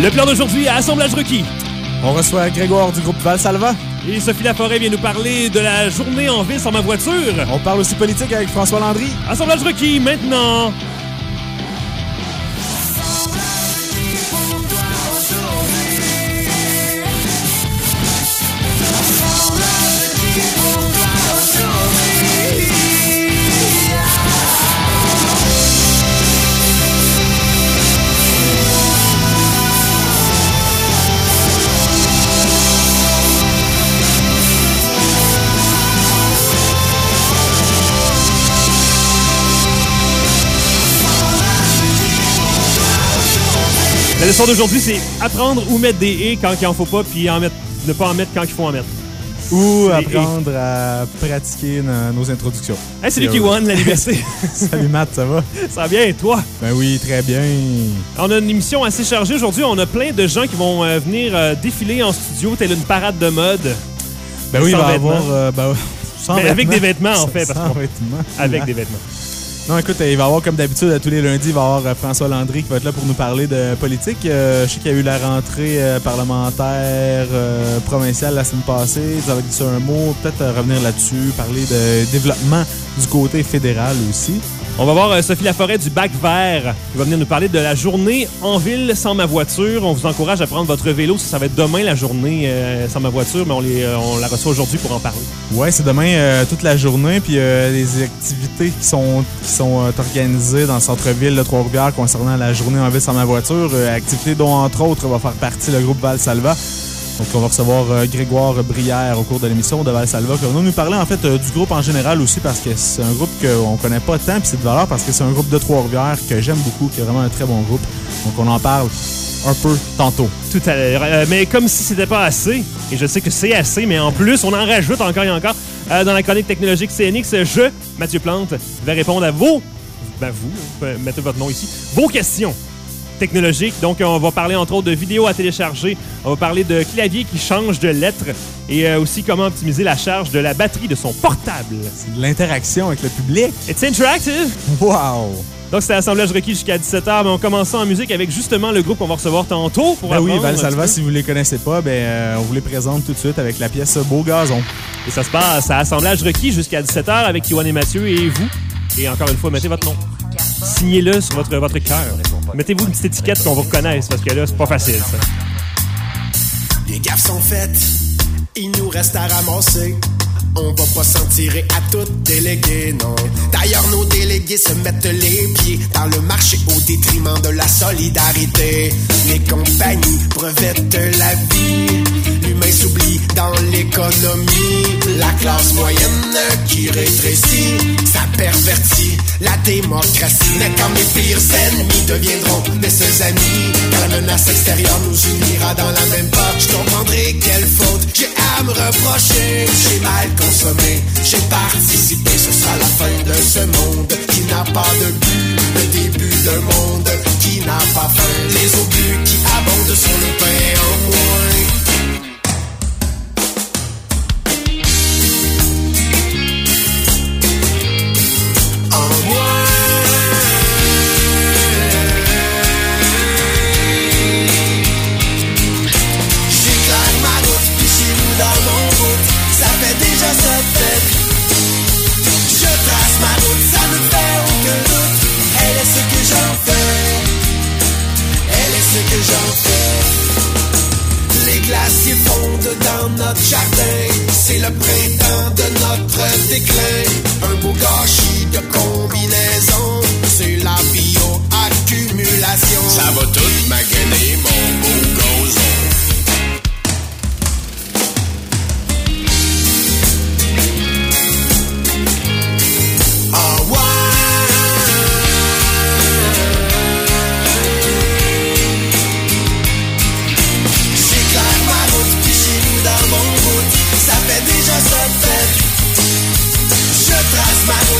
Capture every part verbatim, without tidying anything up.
Le plan d'aujourd'hui à Assemblage requis. On reçoit Grégoire du groupe Valsalva. Et Sophie Laforêt vient nous parler de la journée en ville sans ma voiture. On parle aussi politique avec François Landry. Assemblage requis maintenant. La leçon d'aujourd'hui, c'est apprendre où mettre des haies quand il en faut pas, puis en mettre, ne pas en mettre quand il faut en mettre. Ou C'est apprendre à pratiquer nos, nos introductions. Hey, c'est Lucky One, la liberté. Salut Matt, ça va? Ça va bien, et toi? Ben oui, très bien. On a une émission assez chargée aujourd'hui. On a plein de gens qui vont euh, venir euh, défiler en studio, telle une parade de mode. Ben oui, il va y vêtements. avoir... Euh, ben, sans Ben, vêtements. avec des vêtements, en fait. Parce Sans qu'on- vêtements. Avec des vêtements. Non, écoute, il va y avoir, comme d'habitude, tous les lundis, il va y avoir euh, François Landry qui va être là pour nous parler de politique. Euh, je sais qu'il y a eu la rentrée euh, parlementaire euh, provinciale la semaine passée. Vous avez dit ça un mot, peut-être euh, revenir là-dessus, parler de développement du côté fédéral aussi. On va voir euh, Sophie Laforêt du Bac Vert qui va venir nous parler de la journée en ville sans ma voiture. On vous encourage à prendre votre vélo. Ça, ça va être demain la journée euh, sans ma voiture, mais on, les, euh, on la reçoit aujourd'hui pour en parler. Ouais, c'est demain euh, toute la journée, puis euh, les activités qui sont qui sont euh, organisées dans le centre-ville de Trois-Rivières concernant la journée en ville sans ma voiture, euh, activités dont entre autres va faire partie le groupe Valsalva. Donc on va recevoir euh, Grégoire Brière au cours de l'émission de Valsalva qui va nous parler en fait euh, du groupe en général aussi parce que c'est un groupe qu'on connaît pas tant, puis c'est de valeur parce que c'est un groupe de Trois-Rivières que j'aime beaucoup, qui est vraiment un très bon groupe. Donc on en parle un peu tantôt. Tout à l'heure. Euh, mais comme si c'était pas assez, et je sais que c'est assez, mais en plus, on en rajoute encore et encore. Euh, dans la chronique technologique C N X, je, Mathieu Plante, vais répondre à vos... Ben vous, euh, mettez votre nom ici. Vos questions technologiques. Donc, on va parler entre autres de vidéos à télécharger. On va parler de clavier qui change de lettres et euh, aussi comment optimiser la charge de la batterie de son portable. C'est de l'interaction avec le public. It's interactive! Wow! Donc, c'était Assemblage requis jusqu'à dix-sept heures, mais on commence en musique avec justement le groupe qu'on va recevoir tantôt pour Ben oui, apprendre un Valsalva, petit peu. si vous les connaissez pas, ben euh, on vous les présente tout de suite avec la pièce Beau Gazon. Et ça se passe à Assemblage requis jusqu'à dix-sept heures avec Yoann et Mathieu et vous. Et encore une fois, mettez votre nom. Signez-le sur votre, votre cœur. Mettez-vous une petite étiquette qu'on vous reconnaisse, parce que là, c'est pas facile, ça. Les gaffes sont faites, il nous reste à ramasser. On va pas s'en tirer à tout déléguer, non. D'ailleurs, nos délégués se mettent les pieds dans le marché au détriment de la solidarité. Les compagnies brevettent la vie, l'humain s'oublie dans l'économie. La classe moyenne qui rétrécit, ça pervertit la démocratie. Mais quand mes pires ennemis deviendront mes seuls amis, quand la menace extérieure nous unira dans la même porte, je comprendrai quelle faute j'ai à me reprocher. J'ai mal consommé, j'ai participé, ce sera la fin de ce monde qui n'a pas de but, le début d'un monde qui n'a pas faim, les obus qui abondent sur le pain en moins. En moins. J'éclaire ma route, puis chez nous dans mon route, ça fait déjà sept fêtes. Je trace ma route, ça ne fait aucun doute. Elle est ce que j'en fais. Elle est ce que j'en fais. Les glaciers fondent dans notre jardin. C'est le printemps de notre déclin. Un beau gâchis de combinaison. C'est la bioaccumulation. Ça va tout maganer mon beau gazon. Ah ouais. J'éclaire ma route, puis chez nous dans mon route, ça fait déjà ça de fête. Je trace ma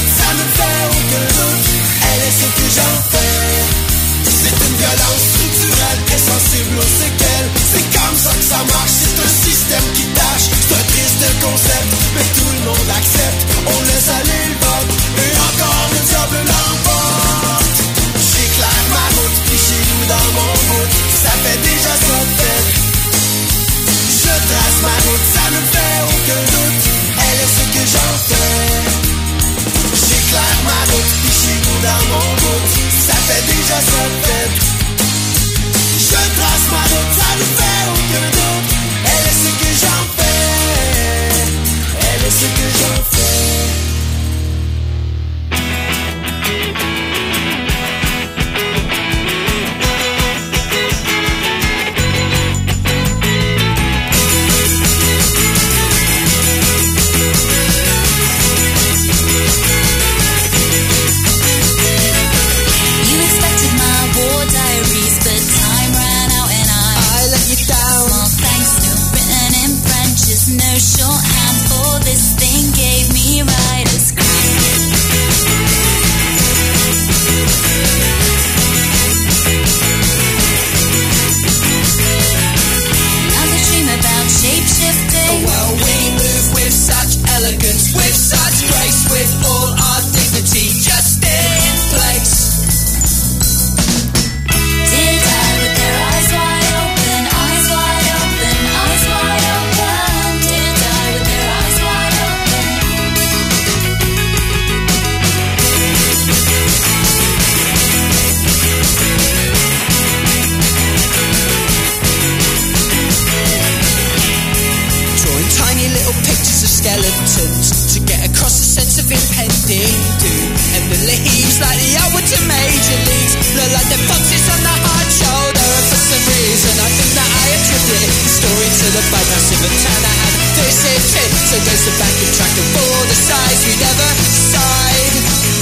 route, puis je suis tout dans mon bout. Ça fait déjà ça fait. Je trace ma route, ça ne fait aucun doute. Elle est ce que j'en fais. Elle est ce que j'en fais. No shorthand for this thing gave me writer's cramp. Now they dream about shape-shifting. Well, we move with such elegance, with such grace, with all our dignity just in place. Dear die with their eyes wide open, eyes wide open, eyes wide open. Dear die with their eyes wide open. Drawing tiny little pictures of skeletons to get across a sense of impending doom. And the leaves, like the upward to major leagues, look like the foxes on the hard shoulder. And for some reason, I think that I attribute the story to the bypass of a town that had disappeared. So goes the back and track of all the sides we never sighed.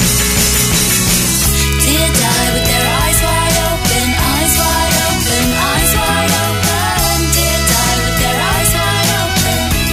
Dear die with their eyes wide open, eyes wide open, eyes wide open. Dear die with their eyes wide open.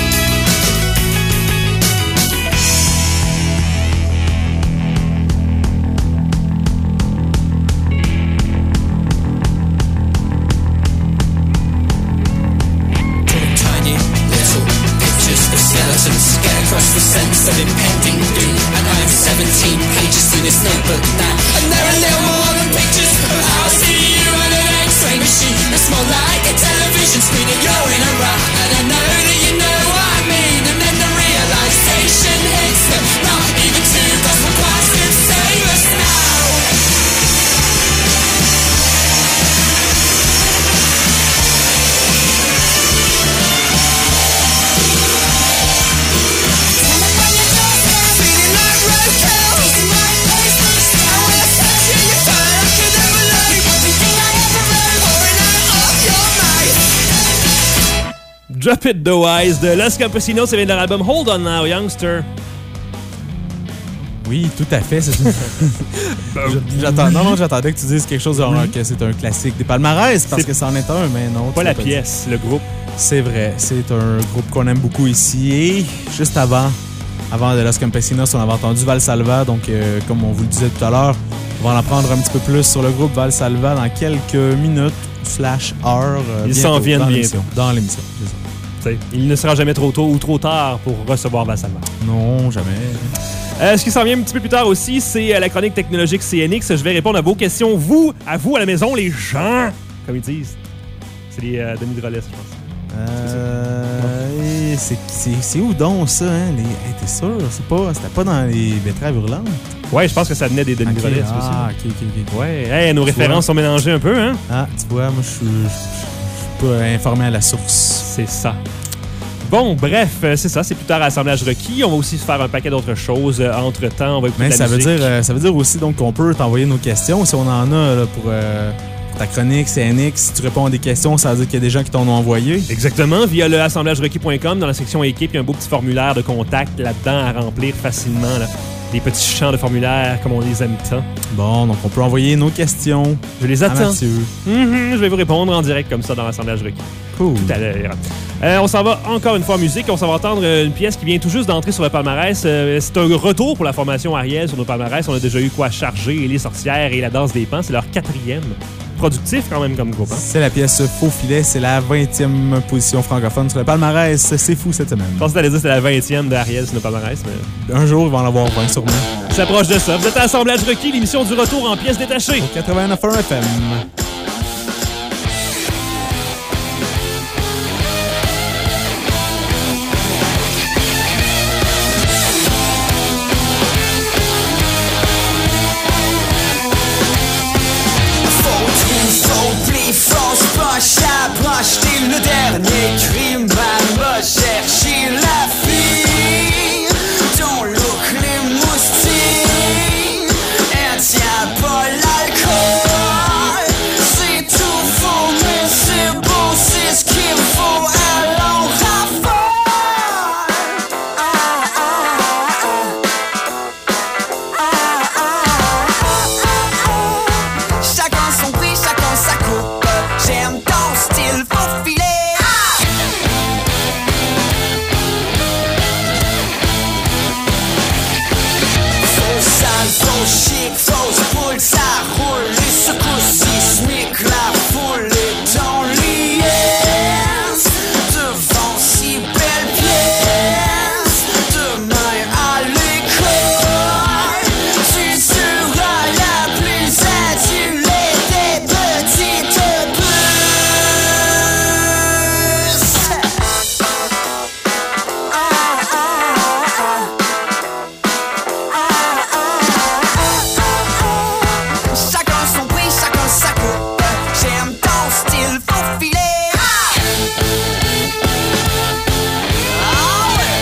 Drawing tiny little pictures of skeletons, get across the sense of impending doom. And I am seventeen pages through this notebook now, and there are little more than pictures of how I see you on an X-ray machine. It's more like a television screen, and you're in a rut, and I know that you know what I mean. And then the realization hits them, not even two gospel choirs could save us now. Stand up on your doorstep, Feeling like roadkill, facing my place to and when I stand. touch you, you feel like you never learn. Everything I ever wrote. Pouring out of your mouth. Drop It The Wise de Los Campesinos, ça vient de leur album Hold On Now, Youngster. Oui, tout à fait. c'est- J'attends- Non, non, j'attendais que tu dises quelque chose genre que c'est un classique des palmarès, parce C'est- que c'en est un, mais non. Pas tu la l'as dit. pièce, le groupe. C'est vrai, c'est un groupe qu'on aime beaucoup ici. Et juste avant, avant de Los Campesinos, on avait entendu Valsalva. Donc, euh, comme on vous le disait tout à l'heure, on va en apprendre un petit peu plus sur le groupe Valsalva dans quelques minutes slash heures. euh, Ils bientôt, s'en viennent dans bientôt. l'émission. Dans l'émission, c'est ça. T'sais, il ne sera jamais trop tôt ou trop tard pour recevoir Vassalva. Non, jamais. Euh, ce qui s'en vient un petit peu plus tard aussi, c'est euh, la chronique technologique C N X. Je vais répondre à vos questions. Vous, à vous, à la maison, les gens, comme ils disent. C'est les euh, Denis Drolet, je pense. Euh, et c'est- c'est c'est où donc ça, hein? Les... Hey, t'es sûr? C'est pas, c'était pas dans les betteraves hurlantes? Ouais, je pense que ça venait des Denis Ok, Drolet, ah, aussi. ok, ok, ok. Ouais, hey, nos Tu références vois. sont mélangées un peu, hein? Ah, tu vois, moi, je suis je suis pas informé à la source. C'est ça. Bon, bref, euh, c'est ça, c'est plus tard à Assemblage requis. On va aussi faire un paquet d'autres choses. Euh, entre-temps, on va écouter Mais de la ça veut, musique. dire, euh, ça veut dire aussi donc qu'on peut t'envoyer nos questions si on en a là, pour, euh, pour ta chronique C N X. Si tu réponds à des questions, ça veut dire qu'il y a des gens qui t'en ont envoyé. Exactement, via le assemblage requis point com, dans la section équipe, il y a un beau petit formulaire de contact là-dedans à remplir facilement. Là. Des petits champs de formulaire comme on les aime tant. Bon, donc on peut envoyer nos questions Je les à attends. Mathieu. Mhm, je vais vous répondre en direct comme ça dans l'assemblage requis. Cool. Tout à l'heure. Euh, on s'en va encore une fois en musique. On s'en va entendre une pièce qui vient tout juste d'entrer sur le palmarès. Euh, c'est un retour pour la formation Ariel sur nos palmarès. On a déjà eu quoi charger et les sorcières et la danse des pans. C'est leur quatrième. Productif quand même comme groupe. Hein? C'est la pièce Faux Filet, c'est la vingtième position francophone sur le palmarès. C'est fou cette semaine. Je pensais que t'allais dire que c'était la vingtième d'Ariel sur nos palmarès, mais Un jour, ils vont en avoir vingt sûrement. ça s'approche de ça. Vous êtes à Assemblage requis, l'émission du retour en pièces détachées. quatre-vingt-neuf point un F M. écrit m'a cherché la fille dont look les moustiques. Elle tient pas l'alcool, c'est tout faux mais c'est beau, c'est ce qu'il faut, alors raffole. Ah, ah, ah, ah, ah, ah, ah. Chacun son prix, chacun sa coupe. J'aime ton style, faut filer. Faux sale, faux chic, fausse poule, ça roule. Les secousses, sismiques, la foule est en liesse. Devant si belle pièce, demain à l'école, tu seras la plus adulée des petites puces. Ah, ah, ah. Chacun son prix, chacun sa coupe. J'aime ton style, faut filer. Ah ouais.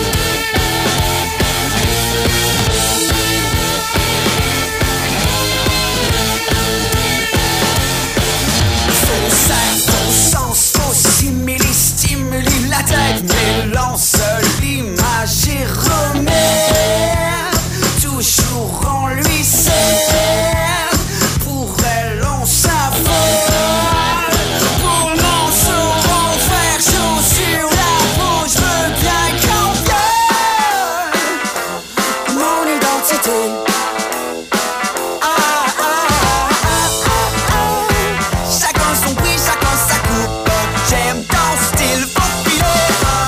Faux cerf, faux sens, faux simili, stimuli la tête, mélance l'image et remet. Toujours on lui sert, pour elle on s'affole. Pour mon saurons faire chaud sur la peau, je veux bien qu'on viole mon identité. Ah, ah, ah, ah, ah. Chacun son prix, chacun sa coupe. J'aime ton style, faut filer.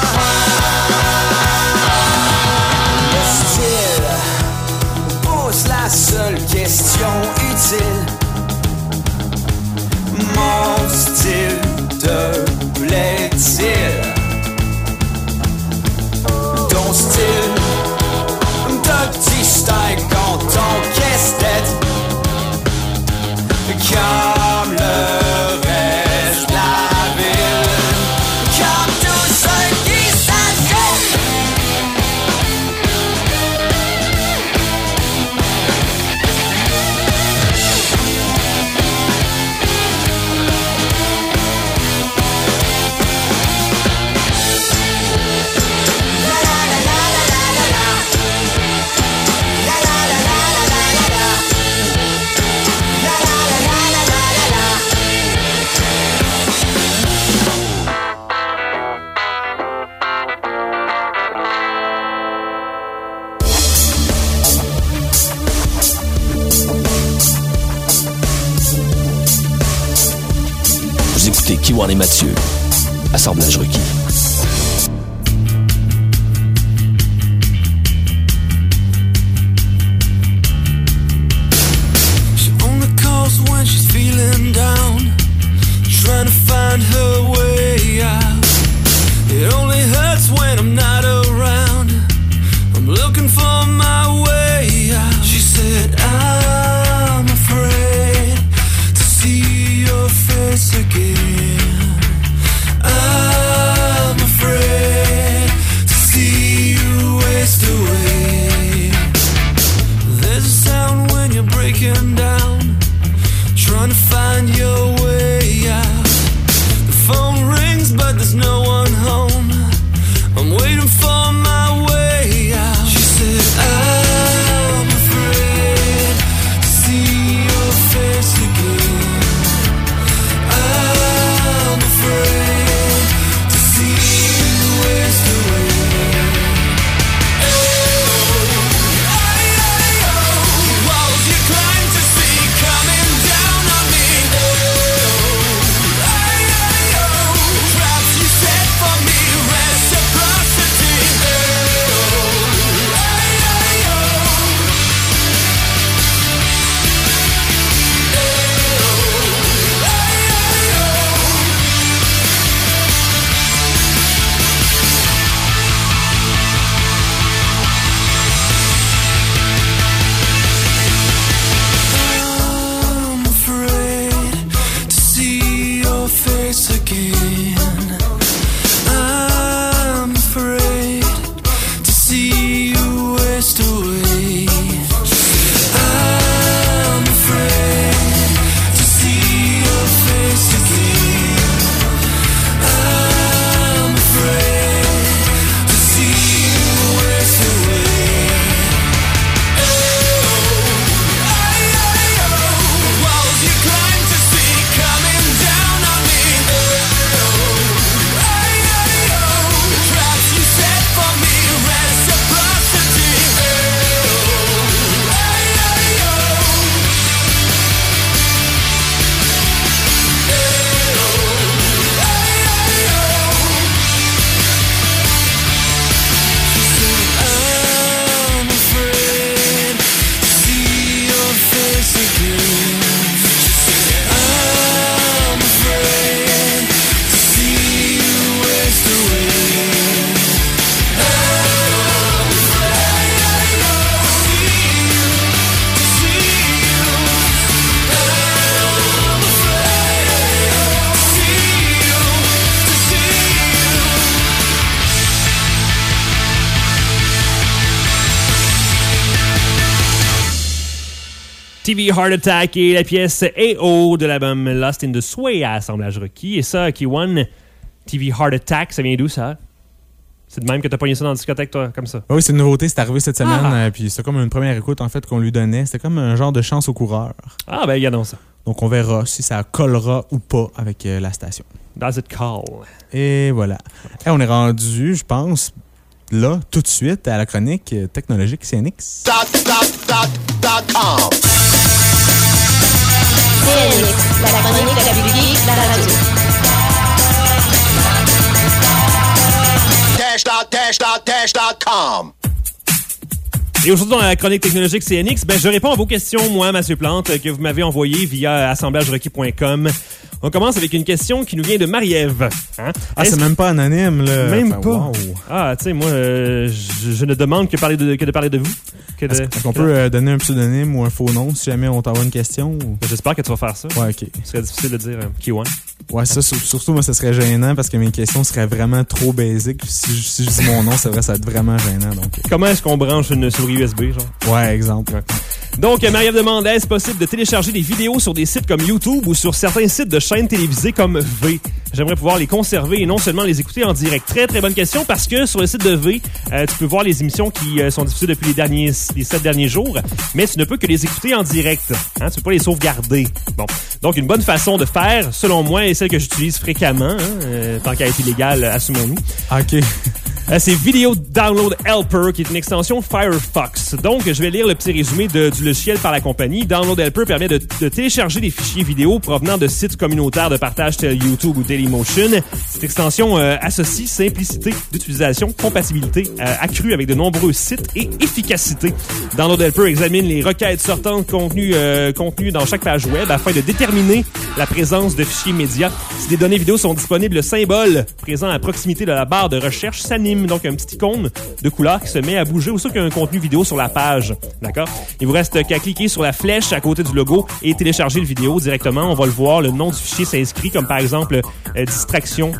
Le style pose la seule question utile. Mon style te plaît-il? Ton style te distingue quand ton casse-tête, comme le reste de la ville, comme tous ceux qui s'attirent. Vous écoutez Kiwan et Mathieu, assemblage requis. She only calls when she's feeling down, trying to find her way out. It only hurts when I'm not around, I'm looking for my way out. She said, I'm afraid to see your face again. I'm afraid to see you waste away. There's a sound when you're breaking down, trying to find your way out. The phone rings but there's no one home, I'm waiting for my way out. She said, I'm afraid to see your face again. I'm afraid to see you waste away. Oh, I, I, oh, walls you climb to T V Heart Attack et la pièce A O de l'album Lost in the Sway à Assemblage Rocky. Et ça, Kiwan, T V Heart Attack, ça vient d'où ça? C'est de même que t'as pogné ça dans la discothèque, toi, comme ça? Oui, c'est une nouveauté, c'est arrivé cette semaine. Ah. Euh, puis c'est comme une première écoute, en fait, qu'on lui donnait. C'était comme un genre de chance au coureur. Ah, ben, regardons ça. Donc, on verra si ça collera ou pas avec euh, la station. Does it call? Et voilà. Et on est rendu, je pense, là, tout de suite, à la chronique euh, technologique C N X. Dot, dot, dot, dot com. C N X, la chronique la plus geek, la radio. Dash, dot, dash, dot, dash, dot com. Et aujourd'hui, dans la chronique technologique C N X, ben, je réponds à vos questions, moi, Mathieu Plante, que vous m'avez envoyées via assemblage requis point com. On commence avec une question qui nous vient de Marie-Ève. Hein? Ah, Est-ce c'est même pas anonyme, là. Même Enfin, pas. wow. Ah, tu sais, moi, euh, je, je ne demande que, parler de, que de parler de vous. Que de, Est-ce est-ce qu'on peut euh, donner un pseudonyme ou un faux nom si jamais on t'envoie une question? Ou... J'espère que tu vas faire ça. Ouais, OK. Ce serait difficile de dire euh, Kiwan. Ouais, ça, sur- surtout, moi, ça serait gênant parce que mes questions seraient vraiment trop basiques. Si, je- si je dis mon nom, c'est vrai, ça va être vraiment gênant. Donc, Comment est-ce qu'on branche une souris U S B, genre? ouais, exemple. Donc, Marie-Ève demande, est-ce possible de télécharger des vidéos sur des sites comme YouTube ou sur certains sites de chaînes télévisées comme V? J'aimerais pouvoir les conserver et non seulement les écouter en direct. Très, très bonne question parce que sur le site de V, euh, tu peux voir les émissions qui euh, sont diffusées depuis les derniers, les sept derniers jours, mais tu ne peux que les écouter en direct. Hein? Tu peux pas les sauvegarder. Bon. Donc, une bonne façon de faire, selon moi, et celle que j'utilise fréquemment, hein, euh, tant qu'elle est illégale, assumons-nous, Ah, OK. Euh, c'est Video Download Helper, qui est une extension Firefox. Donc, je vais lire le petit résumé de, du logiciel par la compagnie. Download Helper permet de, de télécharger des fichiers vidéo provenant de sites communautaires de partage tels YouTube ou Dailymotion. Cette extension euh, associe simplicité d'utilisation, compatibilité euh, accrue avec de nombreux sites et efficacité. Download Helper examine les requêtes sortantes contenues, euh, contenues dans chaque page web afin de déterminer la présence de fichiers médias. Si des données vidéo sont disponibles, le symbole présent à proximité de la barre de recherche s'anime. Donc, un petit icône de couleur qui se met à bouger aussitôt qu'il y a un contenu vidéo sur la page. D'accord? Il vous reste qu'à cliquer sur la flèche à côté du logo et télécharger le vidéo directement. On va le voir. Le nom du fichier s'inscrit comme par exemple euh, distraction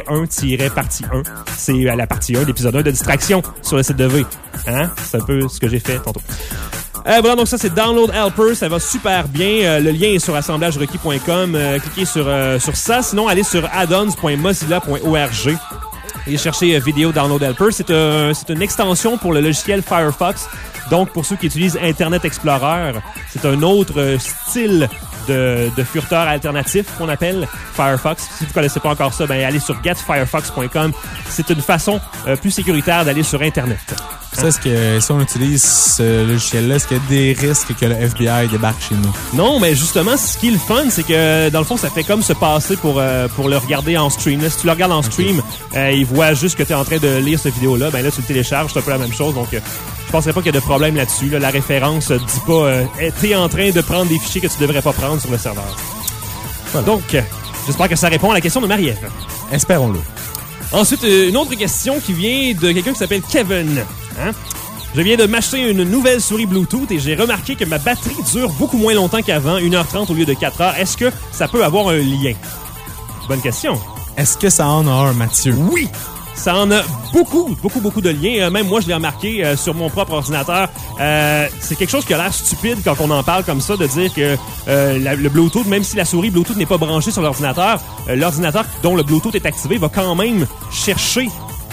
un partie un. C'est euh, la partie un, l'épisode un de distraction sur le site de V. Hein? C'est un peu ce que j'ai fait tantôt. Euh, voilà, donc ça, c'est Download Helper. Ça va super bien. Euh, le lien est sur assemblage requis point com. Euh, cliquez sur, euh, sur ça. Sinon, allez sur addons point mozilla point org. Et cherchez euh, Video Download Helper. C'est un, c'est une extension pour le logiciel Firefox. Donc, pour ceux qui utilisent Internet Explorer, c'est un autre euh, style de, de furteur alternatif qu'on appelle Firefox. Si vous ne connaissez pas encore ça, ben allez sur get firefox point com. C'est une façon euh, plus sécuritaire d'aller sur Internet. Ça, est-ce que si on utilise ce logiciel-là, est-ce qu'il y a des risques que le F B I débarque chez nous? Non, mais justement, ce qui est le fun, c'est que dans le fond, ça fait comme se passer pour euh, pour le regarder en stream. Là, si tu le regardes en stream, euh, il voit juste que tu es en train de lire cette vidéo-là. Ben là, tu le télécharges, c'est un peu la même chose. Donc, euh, je penserais pas qu'il y a de problème là-dessus. Là. La référence euh, dit pas euh, t'es en train de prendre des fichiers que tu devrais pas prendre sur le serveur. Voilà. Donc, euh, j'espère que ça répond à la question de Marie-Ève. Espérons-le. Ensuite, une autre question qui vient de quelqu'un qui s'appelle Kevin. Hein? Je viens de m'acheter une nouvelle souris Bluetooth et j'ai remarqué que ma batterie dure beaucoup moins longtemps qu'avant, une heure trente au lieu de quatre heures. Est-ce que ça peut avoir un lien? Bonne question. Est-ce que ça en a un, Mathieu? Oui! Ça en a beaucoup, beaucoup, beaucoup de liens. Euh, même moi, je l'ai remarqué euh, sur mon propre ordinateur. Euh, c'est quelque chose qui a l'air stupide quand on en parle comme ça, de dire que euh, la, le Bluetooth, même si la souris Bluetooth n'est pas branchée sur l'ordinateur, euh, l'ordinateur dont le Bluetooth est activé va quand même chercher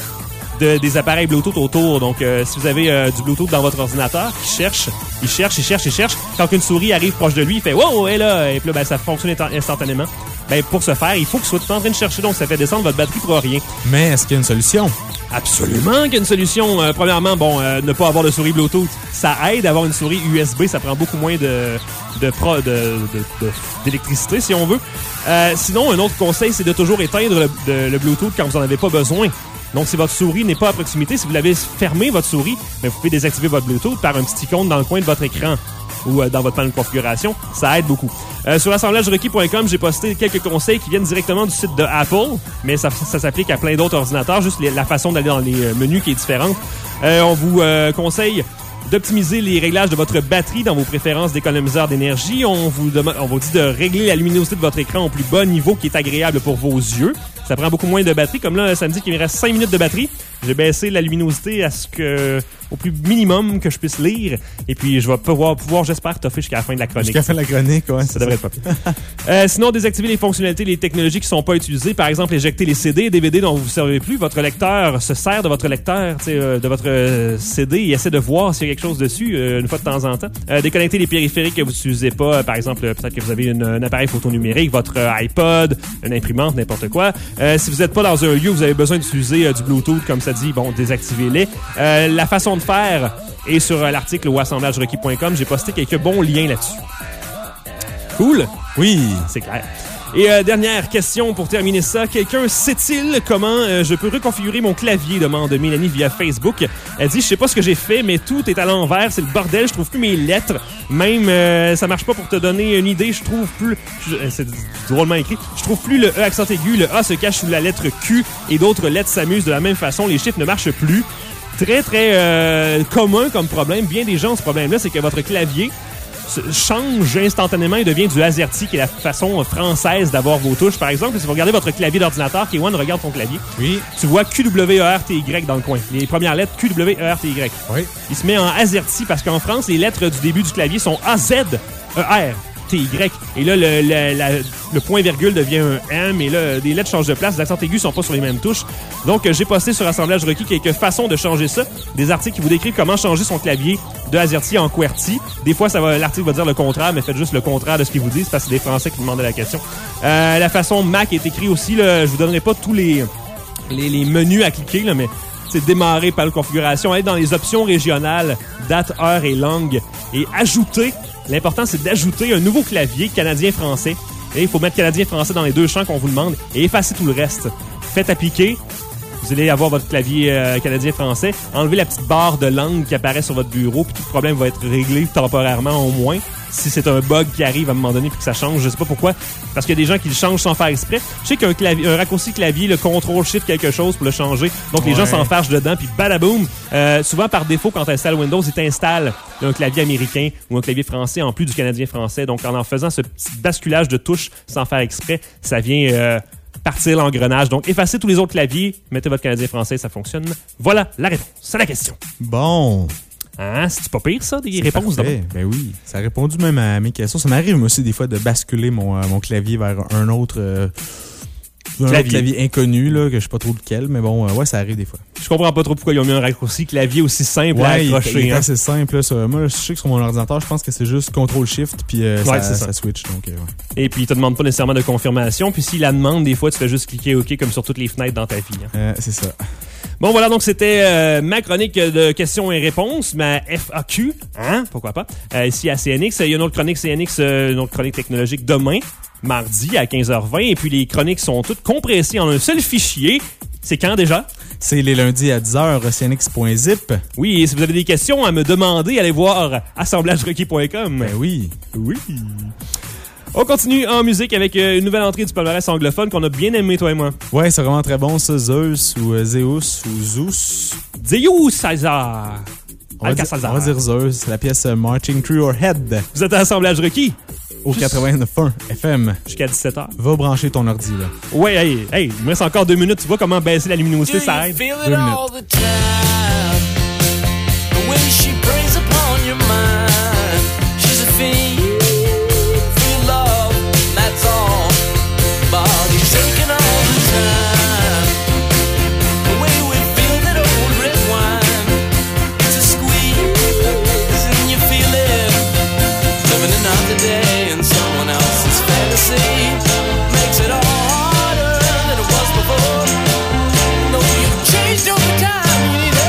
de, des appareils Bluetooth autour. Donc, euh, si vous avez euh, du Bluetooth dans votre ordinateur, qui cherche, il cherche, il cherche, il cherche. Quand une souris arrive proche de lui, il fait « Wow, elle est là! » Et puis là, ben, ça fonctionne instantanément. Ben, pour ce faire, il faut que soit tout en train de chercher. Donc, ça fait descendre votre batterie pour rien. Mais est-ce qu'il y a une solution? Absolument qu'il y a une solution. Euh, premièrement, bon, euh, ne pas avoir de souris Bluetooth, ça aide à avoir une souris U S B. Ça prend beaucoup moins de, de, pro, de, de, de d'électricité, si on veut. Euh, sinon, un autre conseil, c'est de toujours éteindre le, de, le Bluetooth quand vous n'en avez pas besoin. Donc, si votre souris n'est pas à proximité, si vous l'avez fermé, votre souris, ben, vous pouvez désactiver votre Bluetooth par un petit icône dans le coin de votre écran ou euh, dans votre panneau de configuration. Ça aide beaucoup. Euh, sur assemblage requis point com, j'ai posté quelques conseils qui viennent directement du site de Apple, mais ça, ça s'applique à plein d'autres ordinateurs, juste les, la façon d'aller dans les menus qui est différente. Euh, on vous euh, conseille d'optimiser les réglages de votre batterie dans vos préférences d'économiseurs d'énergie. On vous, demande, on vous dit de régler la luminosité de votre écran au plus bas niveau qui est agréable pour vos yeux. Ça prend beaucoup moins de batterie. Comme là, ça me dit qu'il me reste cinq minutes de batterie. J'ai baissé la luminosité à ce que, au plus minimum que je puisse lire. Et puis, je vais pouvoir, pouvoir j'espère, toffer jusqu'à la fin de la chronique. Jusqu'à la fin de la chronique, ouais. Ça devrait être pas pire. euh, sinon, désactiver les fonctionnalités, les technologies qui ne sont pas utilisées. Par exemple, éjecter les C D et D V D dont vous ne vous servez plus. Votre lecteur se sert de votre lecteur, euh, de votre euh, C D et essaie de voir s'il y a quelque chose dessus euh, une fois de temps en temps. Euh, déconnecter les périphériques que vous n'utilisez pas. Euh, par exemple, euh, peut-être que vous avez une, un appareil photo numérique, votre euh, iPod, une imprimante, n'importe quoi. Euh, si vous n'êtes pas dans un lieu où vous avez besoin d'utiliser euh, du Bluetooth, comme ça dit, bon, désactivez-les. Euh, la façon de faire est sur euh, l'article au assemblage requis point com. J'ai posté quelques bons liens là-dessus. Cool? Oui. C'est clair. Et euh, dernière question pour terminer ça. Quelqu'un sait-il comment euh, je peux reconfigurer mon clavier, demande Mélanie via Facebook. Elle dit, je sais pas ce que j'ai fait, mais tout est à l'envers, c'est le bordel, je trouve plus mes lettres. Même, euh, ça marche pas pour te donner une idée, je trouve plus... Je, c'est drôlement écrit. Je trouve plus le E accent aigu, le A se cache sous la lettre Q et d'autres lettres s'amusent de la même façon, les chiffres ne marchent plus. Très, très euh, commun comme problème. Bien des gens ont ce problème-là, c'est que votre clavier change instantanément et devient du AZERTY, qui est la façon française d'avoir vos touches. Par exemple, si vous regardez votre clavier d'ordinateur, K un regarde ton clavier, oui. Tu vois Q W E R T Y dans le coin. Les premières lettres Q W E R T Y. Oui. Il se met en AZERTY parce qu'en France, les lettres du début du clavier sont A Z E R T Y. Et là, le, le, la, le point-virgule devient un M. Et là, les lettres changent de place. Les accents aigus sont pas sur les mêmes touches. Donc, j'ai posté sur Assemblage Requis quelques façons de changer ça. Des articles qui vous décrivent comment changer son clavier de AZERTY en QWERTY. Des fois, ça va, l'article va dire le contraire, mais faites juste le contraire de ce qu'ils vous disent parce que c'est des Français qui vous demandaient la question. Euh, la façon Mac est écrit aussi. Là, je vous donnerai pas tous les, les, les menus à cliquer, là, mais c'est démarrer par la configuration, aller dans les options régionales, date, heure et langue, et ajouter. L'important, c'est d'ajouter un nouveau clavier canadien-français. Et il faut mettre canadien-français dans les deux champs qu'on vous demande et effacer tout le reste. Faites appliquer. Vous allez avoir votre clavier euh, canadien-français. Enlevez la petite barre de langue qui apparaît sur votre bureau, puis tout le problème va être réglé temporairement au moins. Si c'est un bug qui arrive à un moment donné puis que ça change, je sais pas pourquoi, parce qu'il y a des gens qui le changent sans faire exprès. Je sais qu'un clavier, un raccourci clavier, le contrôle shift quelque chose pour le changer. Donc les ouais. gens s'enfargent dedans puis badaboum. Euh, souvent par défaut quand tu installes Windows, il t'installe un clavier américain ou un clavier français en plus du canadien français. Donc en en faisant ce petit basculage de touches sans faire exprès, ça vient euh, partir l'engrenage. Donc effacez tous les autres claviers, mettez votre canadien français, ça fonctionne. Voilà la réponse. C'est la question. Bon. Hein, c'est pas pire, ça, des C'est réponses parfait. Ben oui, ça a répondu même à mes questions. Ça m'arrive aussi des fois de basculer mon, euh, mon clavier vers un autre, euh, un clavier. autre clavier inconnu, là, que je sais pas trop lequel, mais bon, euh, ouais, ça arrive des fois. Je comprends pas trop pourquoi ils ont mis un raccourci clavier aussi simple Ouais, à il, accrocher. il est hein. assez simple. Là, ça. Moi, je sais que sur mon ordinateur, je pense que c'est juste contrôle shift puis euh, Ouais, ça, c'est ça. ça switch. Donc, euh, ouais. Et puis, il te demande pas nécessairement de confirmation. Puis, s'il la demande, des fois, tu fais juste cliquer OK comme sur toutes les fenêtres dans ta vie. Hein. Euh, c'est ça. Bon, voilà, donc c'était euh, ma chronique de questions et réponses, ma F A Q, hein, pourquoi pas, euh, ici à C N X. Il y a une autre chronique C N X, euh, une autre chronique technologique demain, mardi à quinze heures vingt. Et puis, les chroniques sont toutes compressées en un seul fichier. C'est quand déjà? C'est les lundis à dix heures, C N X point zip. Oui, et si vous avez des questions à me demander, allez voir assemblage requis point com. Ben oui. Oui. On continue en musique avec une nouvelle entrée du palmarès anglophone qu'on a bien aimé, toi et moi. Ouais, c'est vraiment très bon, ça. Zeus ou euh, Zeus ou Zeus. Zeus César. On va, dire, on va dire Zeus. C'est la pièce euh, Marching Through Your Head Vous êtes à Assemblage Requis? au quatre-vingt-neuf point un F M. Jusqu'à dix-sept heures. Va brancher ton ordi, là. Ouais, hey, hey, il me reste encore deux minutes. Tu vois comment baisser la luminosité, ça aide. Deux minutes. Changed over time, you need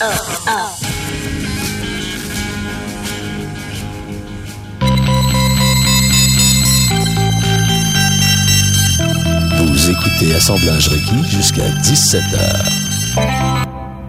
Vous écoutez Assemblage requis jusqu'à dix-sept heures.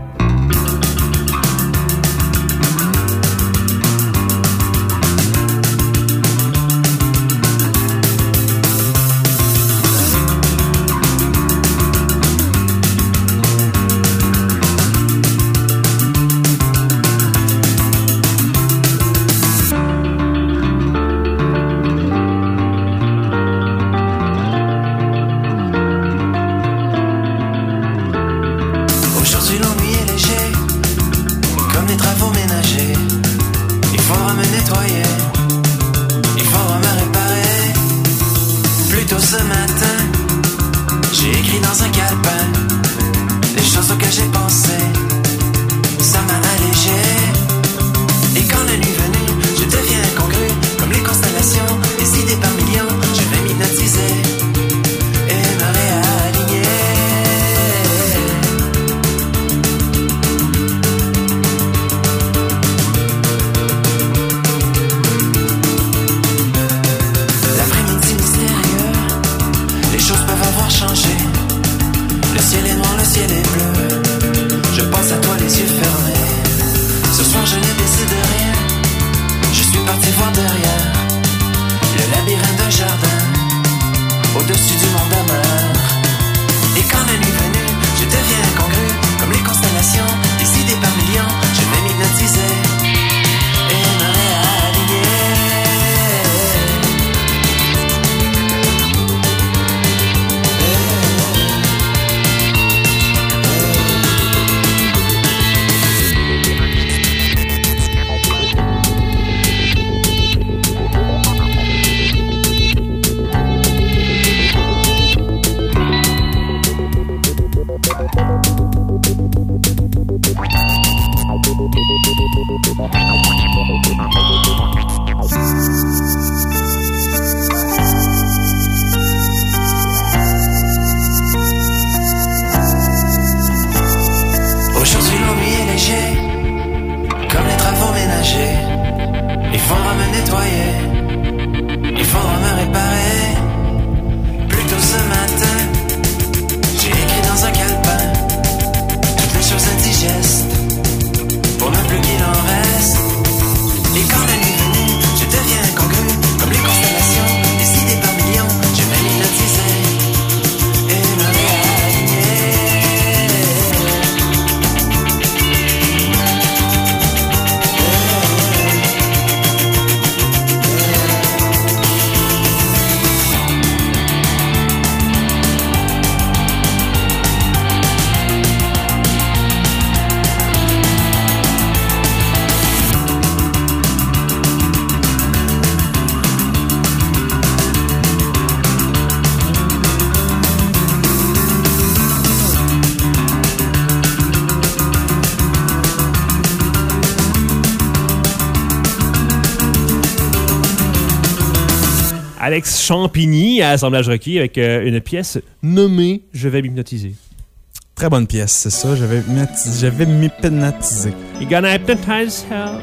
Alex Champigny à Assemblage requis avec euh, une pièce nommée « Je vais m'hypnotiser ». Très bonne pièce, c'est ça. J'avais j'avais m'hypnotiser. You gonna hypnotize her?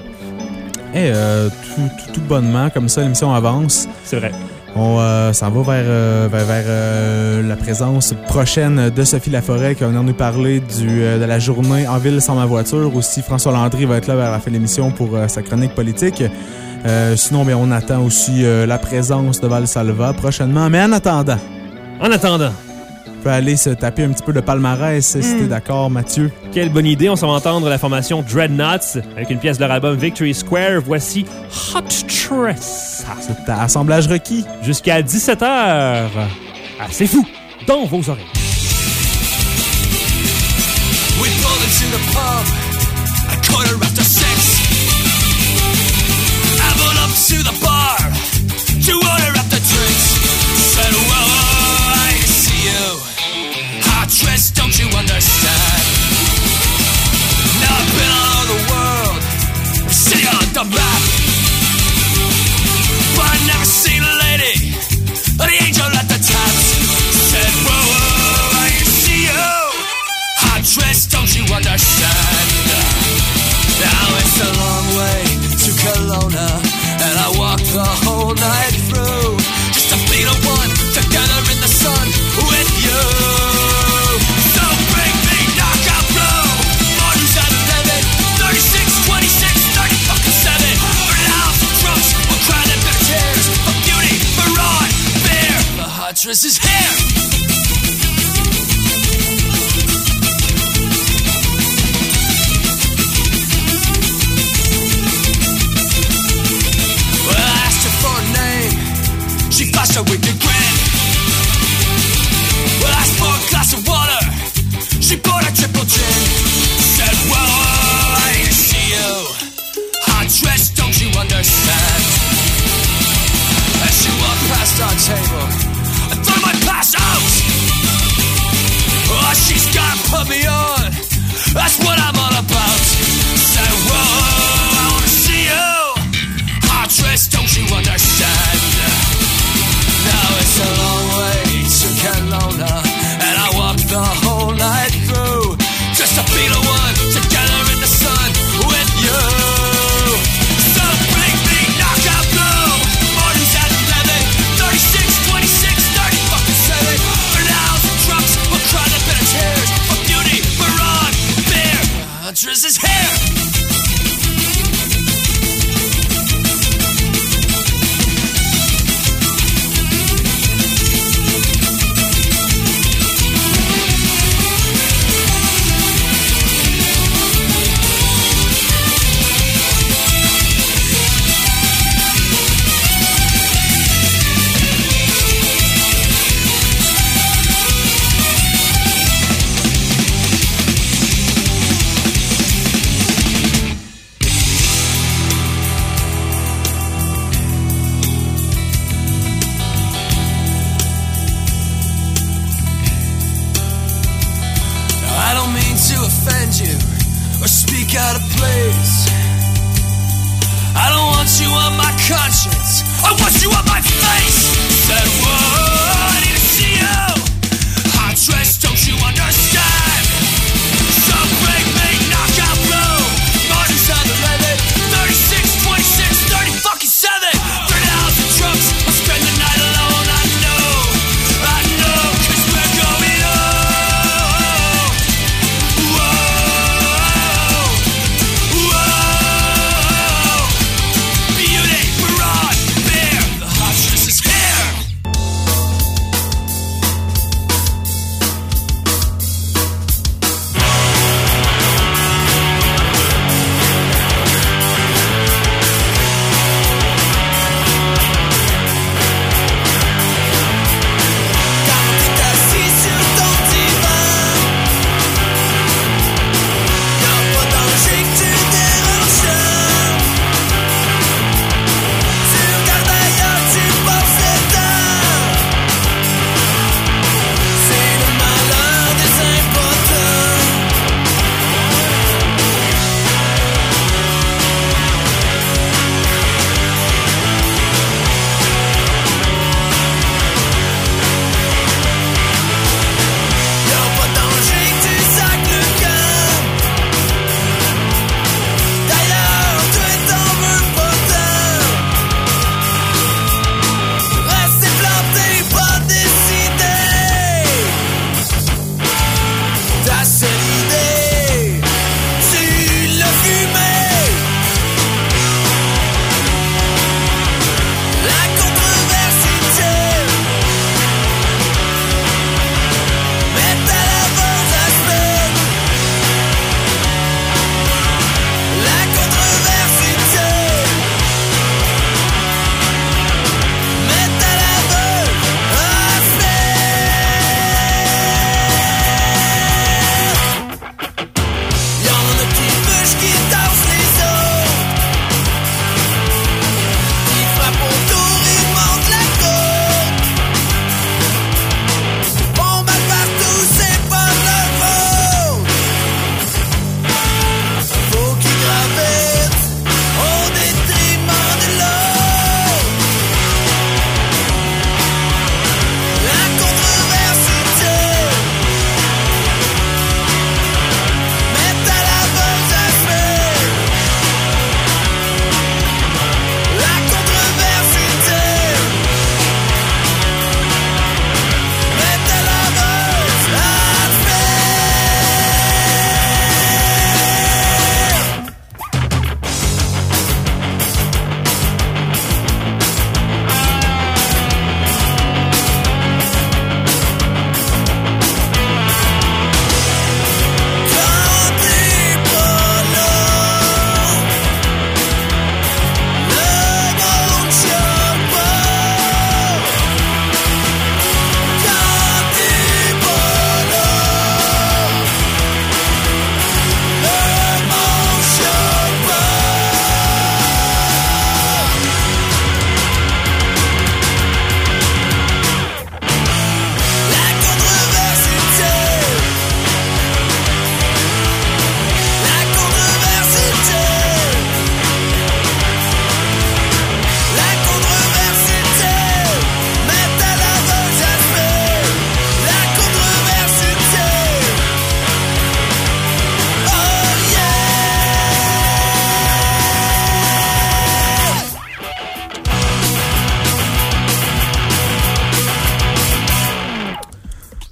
Et euh, tout, tout, tout bonnement, comme ça, l'émission avance. C'est vrai. On euh, s'en va vers, euh, vers, vers euh, la présence prochaine de Sophie Laforêt qui va venir nous parler du, euh, de la journée en ville sans ma voiture. Aussi, François Landry va être là vers la fin de l'émission pour euh, sa chronique politique. Euh, sinon, bien, on attend aussi euh, la présence de Valsalva prochainement. Mais en attendant... En attendant... On peut aller se taper un petit peu de palmarès, mm. si t'es d'accord, Mathieu. Quelle bonne idée. On s'en va entendre la formation Dreadnoughts avec une pièce de leur album Victory Square. Voici Hot Tress. C'est à Assemblage requis. Jusqu'à dix-sept heures. Ah, c'est fou. Dans vos oreilles. We pulled into the pub a quarter after six. I pulled up to the bar to order up the drinks. Said, whoa, I see you. Hot dress, don't you understand? Now I've been all over the world, sitting on the map. But I've never seen a lady, or the angel at the taps. Said, whoa, whoa, I see you. Hot dress, don't you understand? dress is here. Well, I asked her for a name. She flashed a wicked grin. Well, I asked for a glass of water. She bought a triple gin. Said, whoa, I need to see you. Hot dress, don't you understand? As she walked past our table, I thought I might pass out. Oh, she's gotta put me on. That's what I'm all about. Said, whoa, I wanna see you. Hot dress, don't you understand? Now it's a long way to Kelowna, and I walked the whole night through just to be the one together in the sun with you. So bring me knockout blue. Mornings at eleven, thirty-six, twenty-six, thirty fucking seven. For nows and trucks, we'll cry a bit of tears for beauty, for on, beer. Huntress is here. You or speak out of place. I don't want you on my conscience. I want you on my face. Said, whoa, I need to see you. Hot dress, don't you understand? So break me, knockout blue. Mornings on the eleven, thirty-six, twenty-six, thirty fucking seven. Three hours of trucks, I'll spend the night alone. I know, I know, cause we're going home.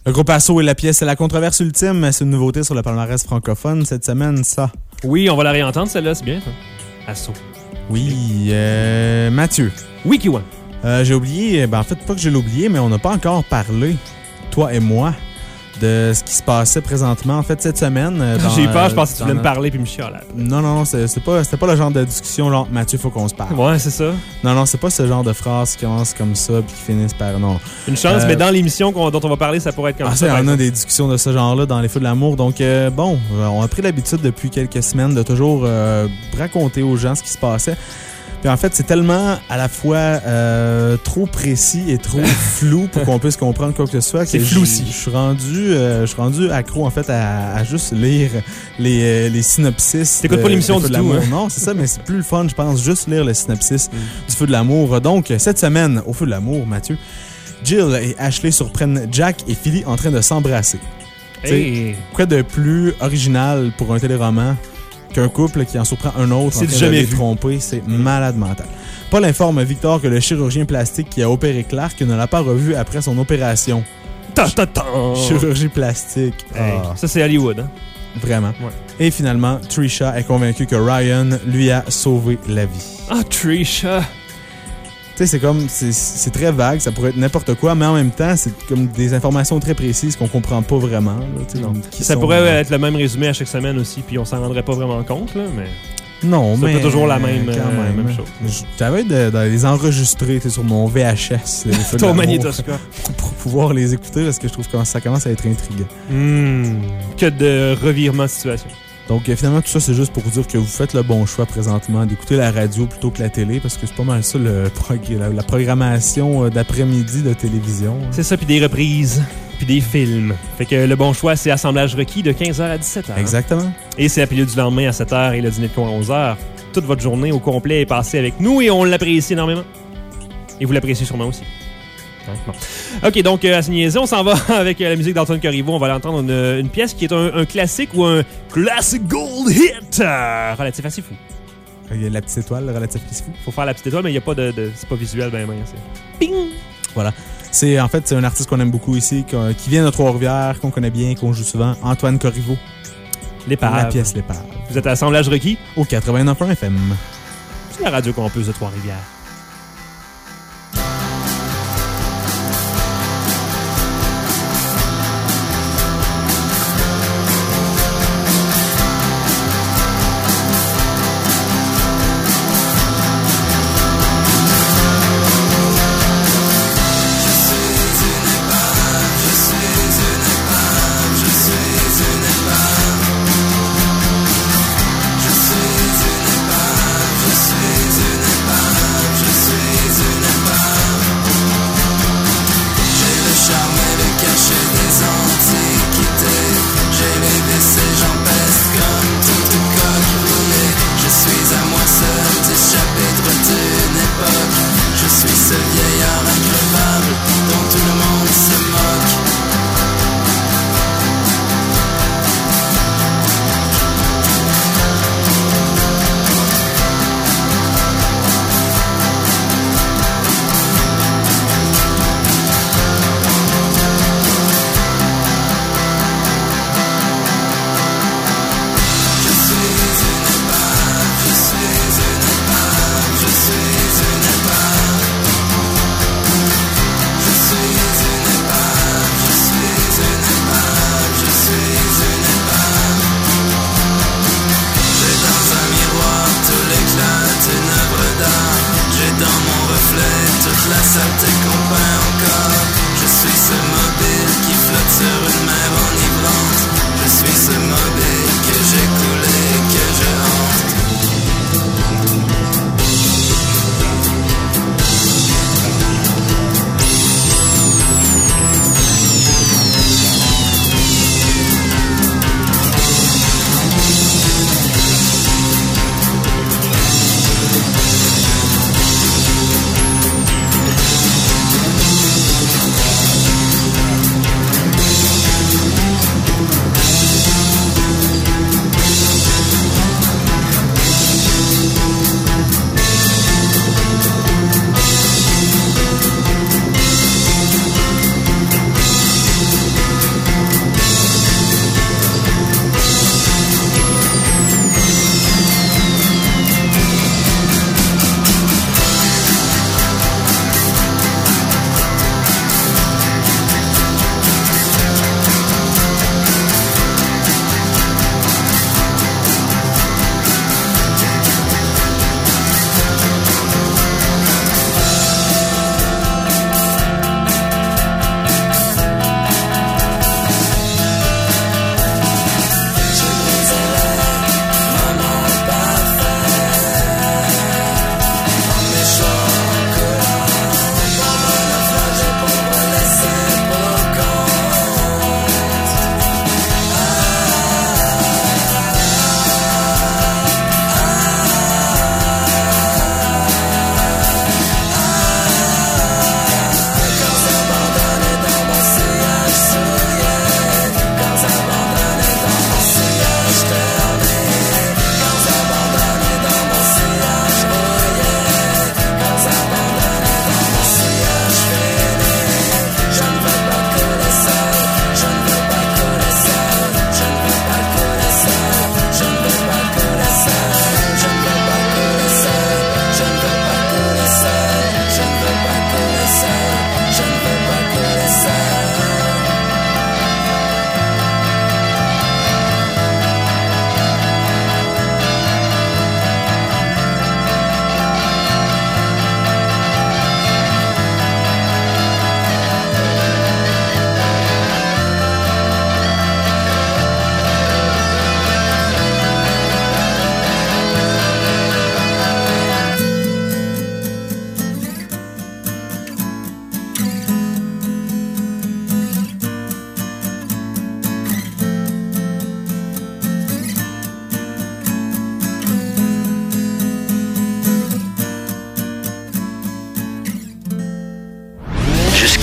Le groupe Asso et la pièce, c'est la controverse ultime. C'est une nouveauté sur le palmarès francophone cette semaine, ça. Oui, on va la réentendre, celle-là, c'est bien, ça. Asso. Oui, euh, Mathieu. Oui, Kiwan. Euh, j'ai oublié, ben en fait, pas que je l'ai oublié, mais on n'a pas encore parlé, toi et moi, de ce qui se passait présentement, en fait, cette semaine. euh, dans, J'ai eu peur, euh, je pensais que tu dans voulais me notre- parler puis me chialer. Non, non, non, c'est c'est pas, c'était pas le genre de discussion, genre, Mathieu, faut qu'on se parle. Ouais, c'est ça. Non, non, c'est pas ce genre de phrases qui commencent comme ça puis qui finissent par non. Une chance, Euh, mais dans l'émission qu'on- dont on va parler, ça pourrait être comme Ah, ça. ça, il y par en a exemple. des discussions de ce genre-là dans les feux de l'amour. Donc, euh, bon, euh, on a pris l'habitude depuis quelques semaines de toujours euh, raconter aux gens ce qui se passait. Puis en fait, c'est tellement à la fois euh, trop précis et trop flou pour qu'on puisse comprendre quoi que ce soit. que C'est je- flou aussi. Je suis rendu, euh, je suis rendu accro en fait à, à juste lire les, euh, les synopsis. T'écoutes de- pas l'émission des Feux du de tout, l'amour. hein? Non, c'est ça, mais c'est plus le fun, je pense, juste lire le synopsis du Feu de l'amour. Donc, cette semaine, au Feu de l'amour, Mathieu, Jill et Ashley surprennent Jack et Philly en train de s'embrasser. Hey. Quoi de plus original pour un téléroman qu'un couple qui en surprend un autre en C'est train jamais de les vu. tromper? C'est malade mental. Paul informe Victor que le chirurgien plastique qui a opéré Clark ne l'a pas revu après son opération. Ta, ta, ta. Chirurgie plastique. Hey. Ah, Ça, c'est Hollywood, hein? vraiment. Ouais. Et finalement, Trisha est convaincue que Ryan lui a sauvé la vie. Ah, Trisha. Tu sais, c'est comme, c'est- c'est très vague, ça pourrait être n'importe quoi, mais en même temps, c'est comme des informations très précises qu'on comprend pas vraiment. Là, tu sais, Non. qui Ça sont- pourrait être le même résumé à chaque semaine aussi, puis on s'en rendrait pas vraiment compte, là, mais... Non, C'est mais pas toujours la même, quand euh, même. même chose. Je- J'avais de, de les enregistrer tu sais, sur mon V H S. les Feux de Ton l'amour, magnétoscope. pour pouvoir les écouter parce que je trouve que ça commence à être intriguant. Hmm. Que de revirement de situation. Donc euh, finalement tout ça c'est juste pour vous dire que vous faites le bon choix présentement d'écouter la radio plutôt que la télé parce que c'est pas mal ça le prog- la, la programmation euh, d'après-midi de télévision. hein. C'est ça, puis des reprises, puis des films. Fait que le bon choix, c'est Assemblage requis de quinze heures à dix-sept heures. Exactement. Et c'est la pilule du lendemain à sept heures et le dîner de con à onze heures. Toute votre journée au complet est passée avec nous et on l'apprécie énormément. Et vous l'appréciez sûrement aussi. Hein? Bon. OK, donc à ce niaiser, on s'en va avec euh, la musique d'Antoine Corriveau. On va l'entendre une, une pièce qui est un, un classique ou un classic gold hit euh, relatif à si fou. Il y a la petite étoile le relatif qui se fout. Faut faire la petite étoile, mais il n'y a pas de, de- c'est pas visuel, ben ben. C'est... Ping! Voilà. C'est en fait c'est un artiste qu'on aime beaucoup ici qu'on- qui vient de Trois-Rivières, qu'on connaît bien, qu'on joue souvent, Antoine Corriveau. L'épave. La pièce l'épave. Vous êtes à Assemblage requis. Au quatre-vingt-neuf point un F M. C'est la radio campus de Trois-Rivières.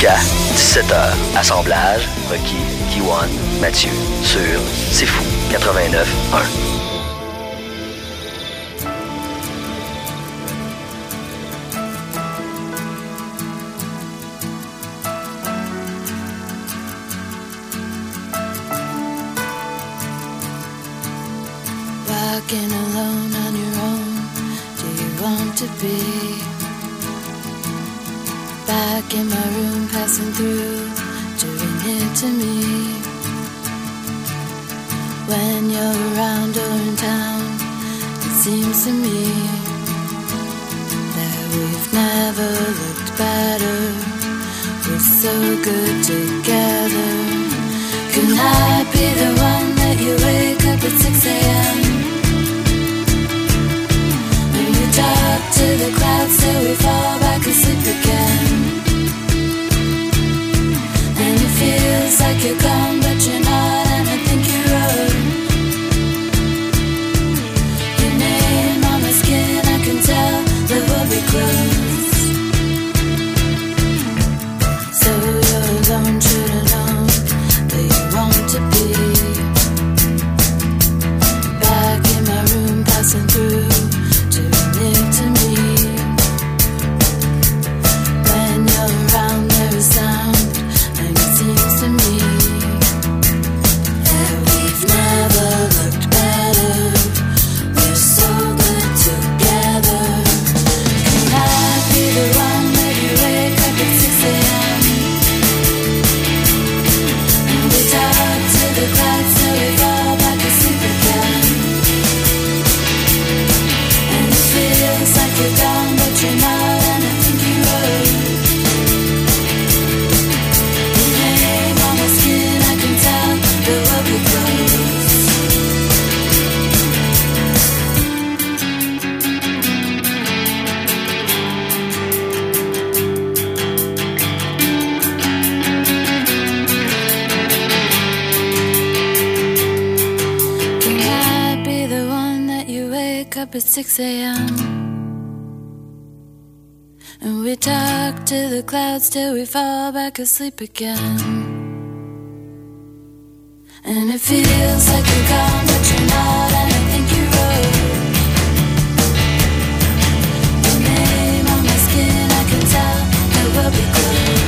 jusqu'à dix-sept heures. Assemblage, Rocky, Kiwan, Mathieu, sur C'est Fou quatre-vingt-neuf un. Walking alone on your own, do you want to be? Back in my room, passing through, doing it to me. When you're around or in town, it seems to me that we've never looked better. We're so good together. Can I be the one that you wake up at six a.m.? When you talk to the clouds till we fall back asleep again? And it feels like you're gone but you're not, and I think you're right. Your name on my skin, I can tell that we'll be close. So you're alone, should've known that you want to be. Back in my room, passing through, doing it to me. When you're around, there is sound, and it seems to me that we've never looked better. We're so good together. Can I be the one that you wake up at six a.m.? And we talk to the clouds till we fall back asleep again? And it feels like you're gone but you're not, and I think you're right. Your name on my skin, I can tell that we'll be close. Can I be the one that you wake up at six a.m.? And we talk to the clouds till we fall back asleep again? And it feels like you're gone but you're not, and I think you're right. Your name on my skin, I can tell that we'll be close.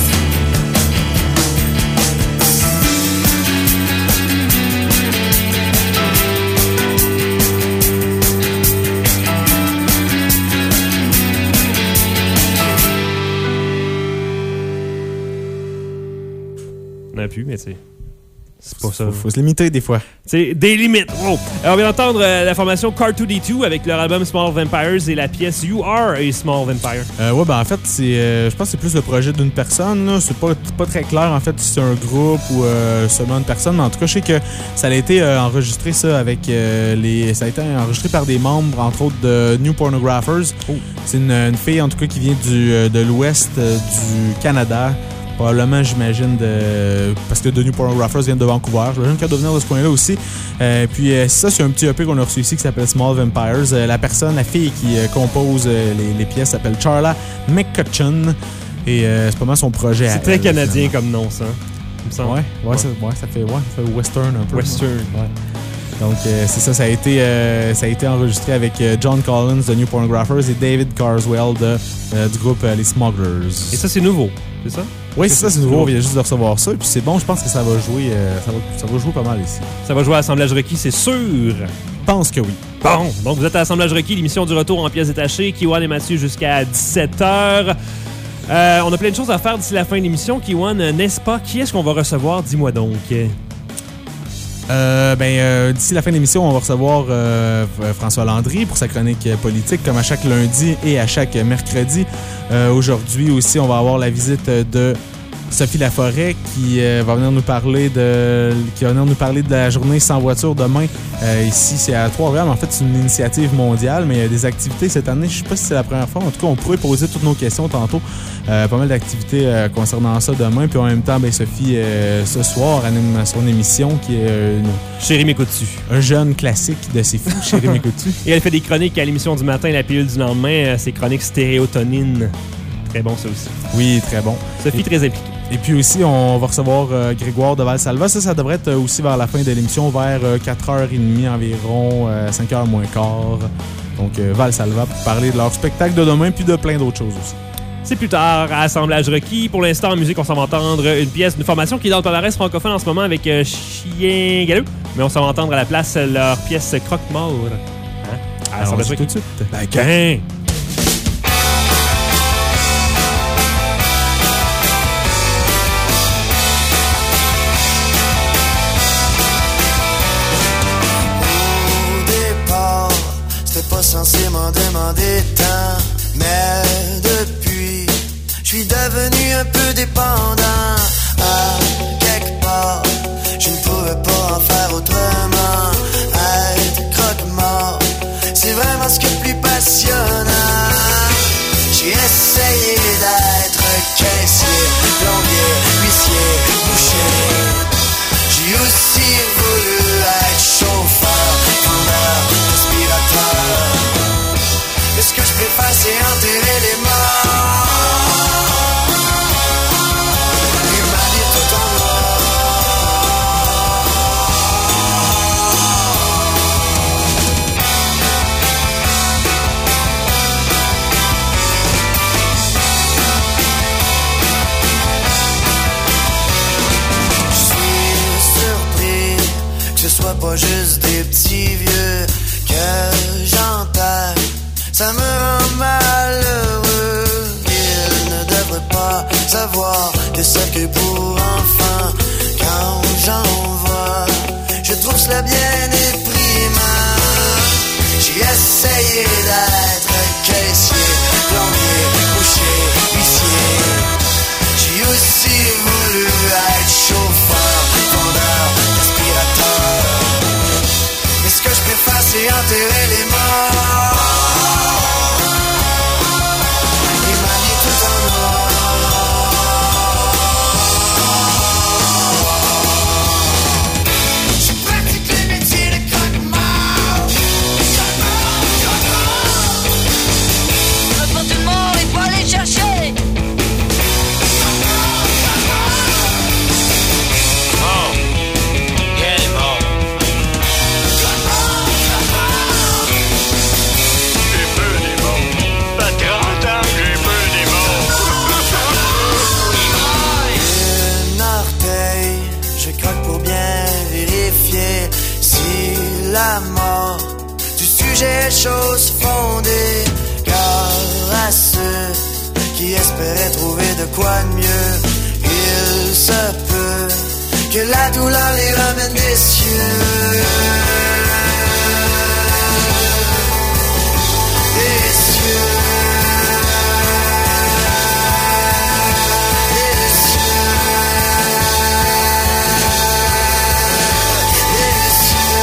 On a pu, mais c'est c'est pas ça. Faut, faut se limiter des fois. C'est des limites. Wow. Alors, on vient d'entendre euh, la formation Car deux D deux avec leur album Small Vampires et la pièce You Are a Small Vampire. Euh, ouais, ben en fait, c'est, euh, je pense que c'est plus le projet d'une personne. Là. C'est pas, pas très clair, en fait, si c'est un groupe ou euh, seulement une personne. Mais en tout cas, je sais que ça a été euh, enregistré, ça, avec euh, les. Ça a été enregistré par des membres, entre autres, de New Pornographers. Oh. C'est une, une fille, en tout cas, qui vient du, de l'ouest euh, du Canada. Probablement, j'imagine, de parce que The New Pornographers vient de Vancouver. J'imagine qu'elle doit venir de ce coin-là aussi. Euh, puis euh, ça, c'est un petit E P qu'on a reçu ici qui s'appelle Small Vampires. Euh, la personne, la fille qui euh, compose euh, les, les pièces s'appelle Charla McCutcheon. Et euh, c'est pas mal son projet. C'est très elle, canadien finalement. Comme nom, ça. Il me semble. Ouais, ouais, ouais. Ça, ouais, ça fait, ouais, ça fait western un peu. Western. Ouais. Donc, euh, c'est ça, ça a été, euh, ça a été enregistré avec euh, John Collins de New Pornographers et David Carswell de, euh, du groupe euh, Les Smugglers. Et ça, c'est nouveau, c'est ça? Oui, c'est ça, c'est nouveau. On vient juste de recevoir ça. Et puis c'est bon, je pense que ça va jouer, euh, ça, va, ça va jouer pas mal ici. Ça va jouer à Assemblage Requis, c'est sûr. Je pense que oui. Bon, donc vous êtes à Assemblage Requis, l'émission du retour en pièces détachées. Kiwan et Mathieu jusqu'à dix-sept heures. Euh, on a plein de choses à faire d'ici la fin de l'émission. Kiwan, n'est-ce pas? Qui est-ce qu'on va recevoir? Dis-moi donc. Euh, ben, euh, d'ici la fin de l'émission, on va recevoir euh, François Landry pour sa chronique politique, comme à chaque lundi et à chaque mercredi. Euh, aujourd'hui aussi, on va avoir la visite de Sophie Laforêt qui euh, va venir nous parler de qui va venir nous parler de la journée sans voiture demain. Euh, ici, c'est à Trois-Rivières. En fait, c'est une initiative mondiale, mais il y a des activités cette année. Je sais pas si c'est la première fois. En tout cas, on pourrait poser toutes nos questions tantôt. Euh, pas mal d'activités euh, concernant ça demain. Puis en même temps, ben, Sophie, euh, ce soir, anime son émission qui est euh, une, Chérie m'écoute-tu. Un jeune classique de C'est Fou, Chérie m'écoute-tu. Et elle fait des chroniques à l'émission du matin, la pilule du lendemain. Ces chroniques stéréotonines. Très bon, ça aussi. Oui, très bon. Sophie, Et- très impliquée. Et puis aussi, on va recevoir euh, Grégoire de Valsalva. Ça, ça devrait être euh, aussi vers la fin de l'émission, vers euh, quatre heures trente environ, euh, cinq heures moins quart. Donc, euh, Valsalva pour parler de leur spectacle de demain puis de plein d'autres choses aussi. C'est plus tard, à Assemblage requis. Pour l'instant, en musique, on s'en va entendre une pièce d'une formation qui est dans le palmarès francophone en ce moment avec euh, Chien Galop. Mais on s'en va entendre à la place leur pièce Croque-Mort. Hein? À Alors, on Assemblage dit tout requis. de suite. Ben, qu'un. Au départ, c'était pas censé m'en demander tant. Mais depuis, je suis devenu un peu dépendant. À quelque part, je ne pouvais pas en faire autrement. Être croque-mort, c'est vraiment ce qui est plus passionnant. J'ai essayé d'être caissier, plombier, huissier, boucher. J'ai aussi voulu être chauffeur, vendeur, aspirateur. Et ce que je préfère, c'est enterrer les morts. Et ma vie tout en noir. Je suis surpris que ce soit pas juste des petits vieux que j'entends. Ça me rend malheureux. Ils ne devraient pas savoir que c'est que pour enfants. Quand j'en vois, je trouve cela bien déprimant. J'ai essayé d'être caissier, plombier, boucher, huissier. J'ai aussi voulu être chauffeur, vendeur, aspirateur. Mais ce que je préfère, c'est enterrer les morts. Et ma vie tout en noir. Je pratique le métier de croque-mort. Pas tout le monde, il faut aller chercher. Mort. Il est mort. J'ai peu des morts. Pas trente ans que j'ai peu des morts. Un orteil, je croque pour bien vérifier si la mort du sujet est chose fondée. Car à ceux qui espéraient trouver de quoi de mieux, il se peut que la douleur les ramène des cieux. Des cieux. Des cieux. Des cieux.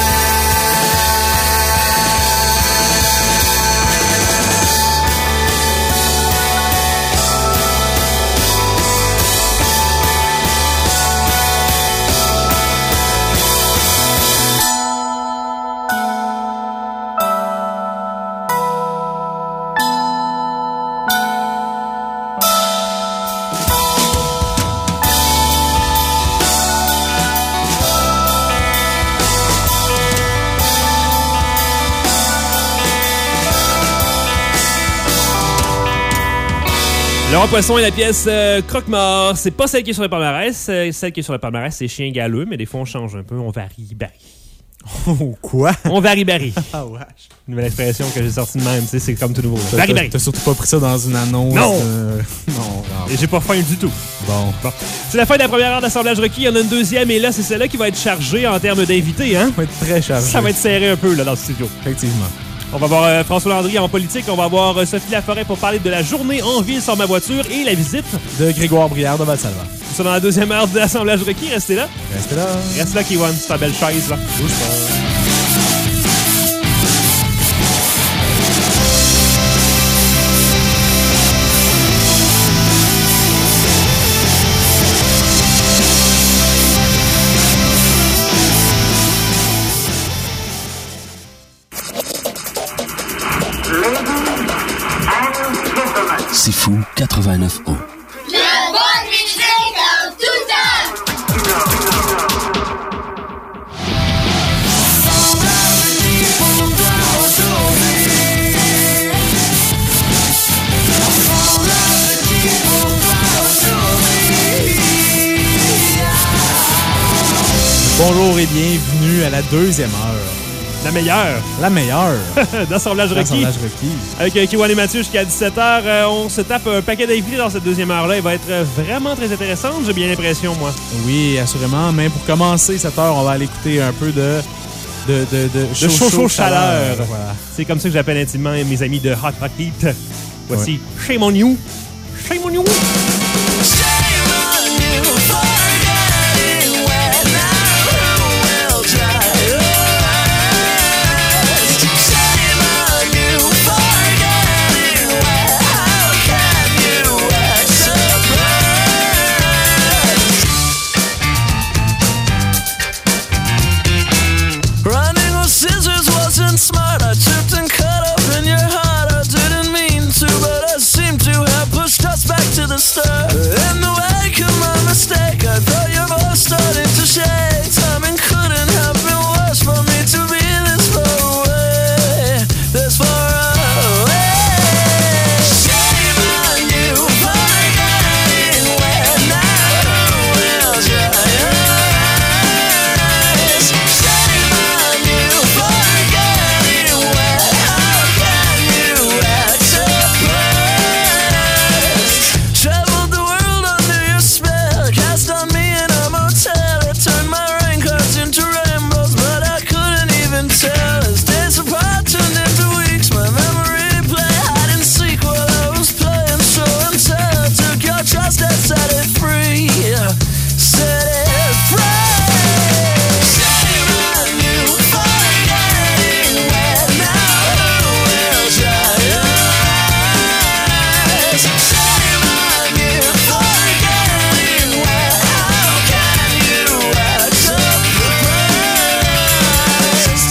Le roi poisson et la pièce euh, Croque-Mort. C'est pas celle qui est sur le palmarès. Euh, celle qui est sur le palmarès, c'est Chien Galeux, mais des fois on change un peu, on varie, varie. Oh, quoi? On varie, varie. Ah, wesh. Nouvelle expression que j'ai sortie de même, tu sais, c'est comme tout nouveau. là. Varie, T'as varie. t'as surtout pas pris ça dans une annonce. Non. euh, Non, non. Et j'ai pas faim du tout. Bon. Bon. C'est la fin de la première heure d'assemblage requis. Il y en a une deuxième, et là, c'est celle-là qui va être chargée en termes d'invités, hein? Ça va être très chargé. Ça va être serré un peu, là, dans le studio. Effectivement. On va voir euh, François Landry en politique. On va voir euh, Sophie Laforêt pour parler de la journée en ville sur ma voiture et la visite. De Grégoire Brière de Valsalva. Tout ça dans la deuxième heure de l'assemblage requis. Restez là. Restez là. Reste là, Kiwan. C'est ta belle chaise, là. Bouge pas. Ladies and gentlemen, C'est fou, quatre-vingt-neuf ans. La bonne musique en tout temps! Bonjour et bienvenue à la deuxième heure. La meilleure. La meilleure. D'assemblage requis. D'assemblage requis. Avec euh, Kiwan et Mathieu jusqu'à dix-sept heures. Euh, on se tape un paquet d'invités dans cette deuxième heure-là. Elle va être vraiment très intéressante, j'ai bien l'impression, moi. Oui, assurément. Mais pour commencer cette heure, on va aller écouter un peu de... De, de, de, De chaud, chaud, chaud chaleur. chaleur. Voilà. C'est comme ça que j'appelle intimement mes amis de Hot Hot Heat. Voici Ouais. Shame on You. Shame on You. Smart, I tripped and cut up in your heart. I didn't mean to, but I seem to have pushed us back to the start. In the wake of my mistake, I thought your voice started to shake. Timing couldn't have been worse for me to be this far away, this far away. Shame on you for getting wet. Now who will dry your eyes? Shame on you for traveled the world under your spell, cast on me in a motel. I turned my raincoats into rainbows, but I couldn't even tell. As days apart turned into weeks, my memory played hide and seek while I was playing show and tell. I took your trust and set it free, set it free. Shame on you for getting wet. Now who will dry your eyes? Shame on you for getting wet. How can you act surprised?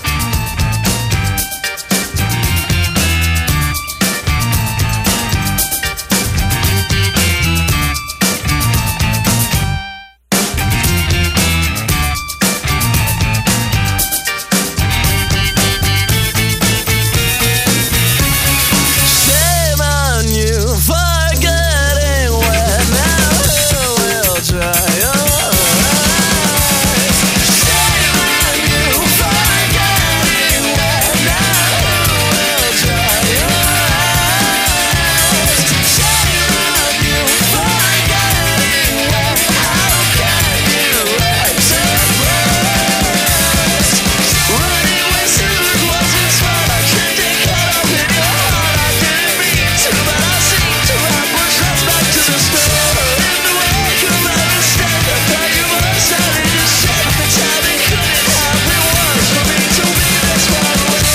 Shame on you for getting wet. Now who will dry your eyes? Shame on you for getting wet. Now who will dry your eyes? Shame on you for getting wet. How can you act surprised? Running with scissors wasn't smart. I can't take cut off in your heart. I didn't mean to, but I seem to have pushed us back to the start. In the wake of my mistake, I thought you must have it to shake. The timing couldn't have been worse for me to be this far away.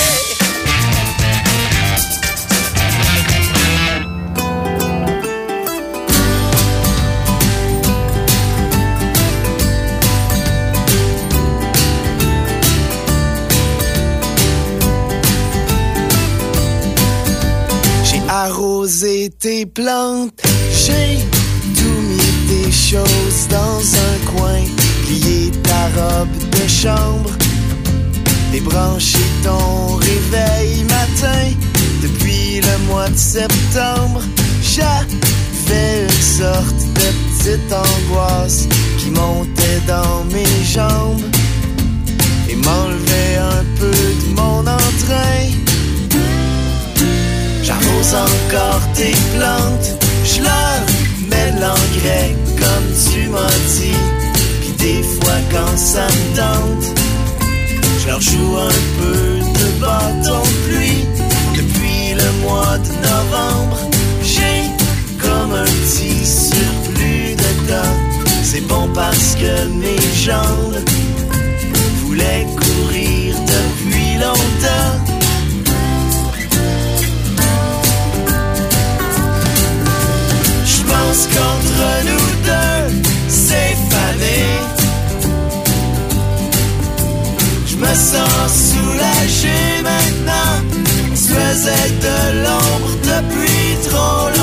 J'ai arrosé tes plantes, j'ai tout mis tes choses dans un coin, plié ta robe de chambre, débranché ton réveil matin. Depuis le mois de septembre, j'avais une sorte de petite angoisse qui montait dans mes jambes et m'enlevait un peu de mon entrain. J'arrose encore tes plantes, je leur mets de l'engrais comme tu m'as dit. Puis des fois quand ça me tente, je leur joue un peu de bâton de pluie. Depuis le mois de novembre, j'ai comme un petit surplus de temps. C'est bon parce que mes jambes voulaient courir depuis longtemps. J'pense qu'entre nous deux, c'est fané. J'me sens soulagé maintenant. Tu faisais de l'ombre depuis trop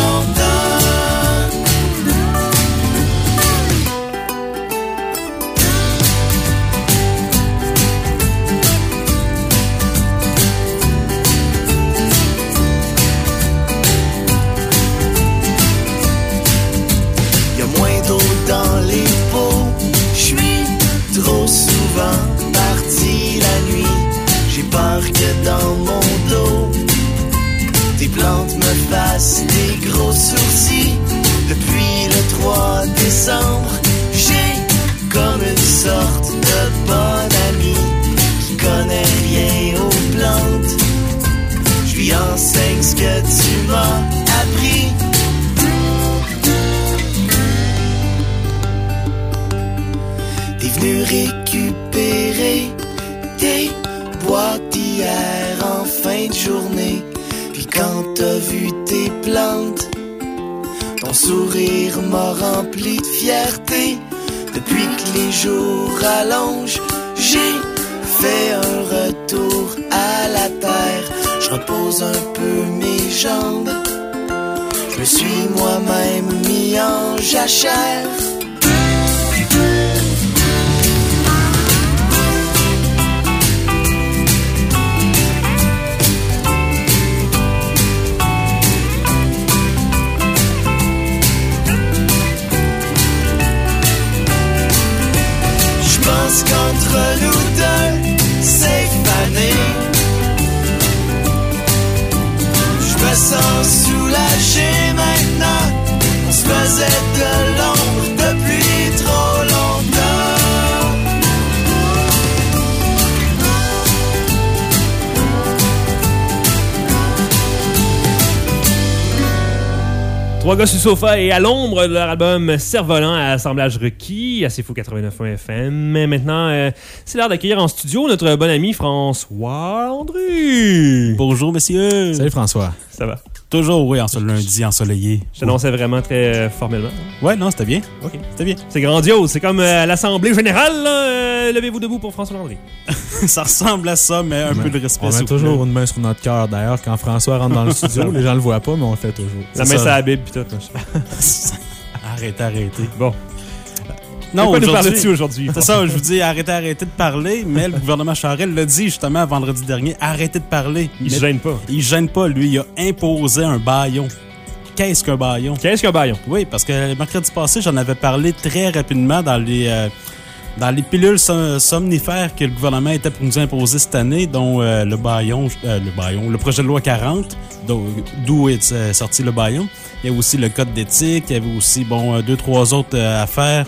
me fasse des gros sourcils. Depuis le trois décembre, j'ai comme une sorte de bon ami qui connaît rien aux plantes. Je lui enseigne ce que tu m'as appris. T'es venu récupérer tes boîtes d'hier en fin de journée. Puis quand t'as vu tes plantes, ton sourire m'a rempli de fierté. Depuis que les jours allongent, j'ai fait un retour à la terre. Je repose un peu mes jambes. Je me suis moi-même mis en jachère. Qu'entre nous deux, c'est fané. Je me sens soulagé maintenant. On se faisait de l'ombre depuis trop longtemps. Trois gars sur le sofa et à l'ombre de leur album Cerf-Volant à assemblage requis à C'est Fou quatre-vingt-neuf point F M. Mais maintenant, euh, c'est l'heure d'accueillir en studio notre bon ami François André. Bonjour, messieurs. Salut François. Ça va? Toujours, oui, en ce lundi ensoleillé. Je t'annonçais vraiment très euh, formellement. Ouais, non, c'était bien. OK. C'était bien. C'est grandiose. C'est comme euh, à l'Assemblée générale. Là, euh, levez-vous debout pour François André. Ça ressemble à ça, mais un Ouais. peu de respect. On met toujours une main sur notre cœur. D'ailleurs, quand François rentre dans le studio, les gens le voient pas, mais on le fait toujours. La main sur la Bible pis tout. Arrêtez, arrêtez. Bon. Non, on va nous parler aujourd'hui, dessus aujourd'hui. c'est ça, je vous dis, arrêtez, arrêtez de parler, mais le gouvernement Charest l'a dit justement vendredi dernier, arrêtez de parler. Il Mais se gêne pas. Il gêne pas, lui, il a imposé un bâillon. Qu'est-ce qu'un bâillon? Qu'est-ce qu'un bâillon? Oui, parce que le mercredi passé, j'en avais parlé très rapidement dans les, euh, dans les pilules som- somnifères que le gouvernement était pour nous imposer cette année, dont euh, le bâillon, euh, le bâillon, le projet de loi quarante, d'où, d'où est euh, sorti le bâillon. Il y a aussi le code d'éthique, il y avait aussi, bon, euh, deux, trois autres euh, affaires.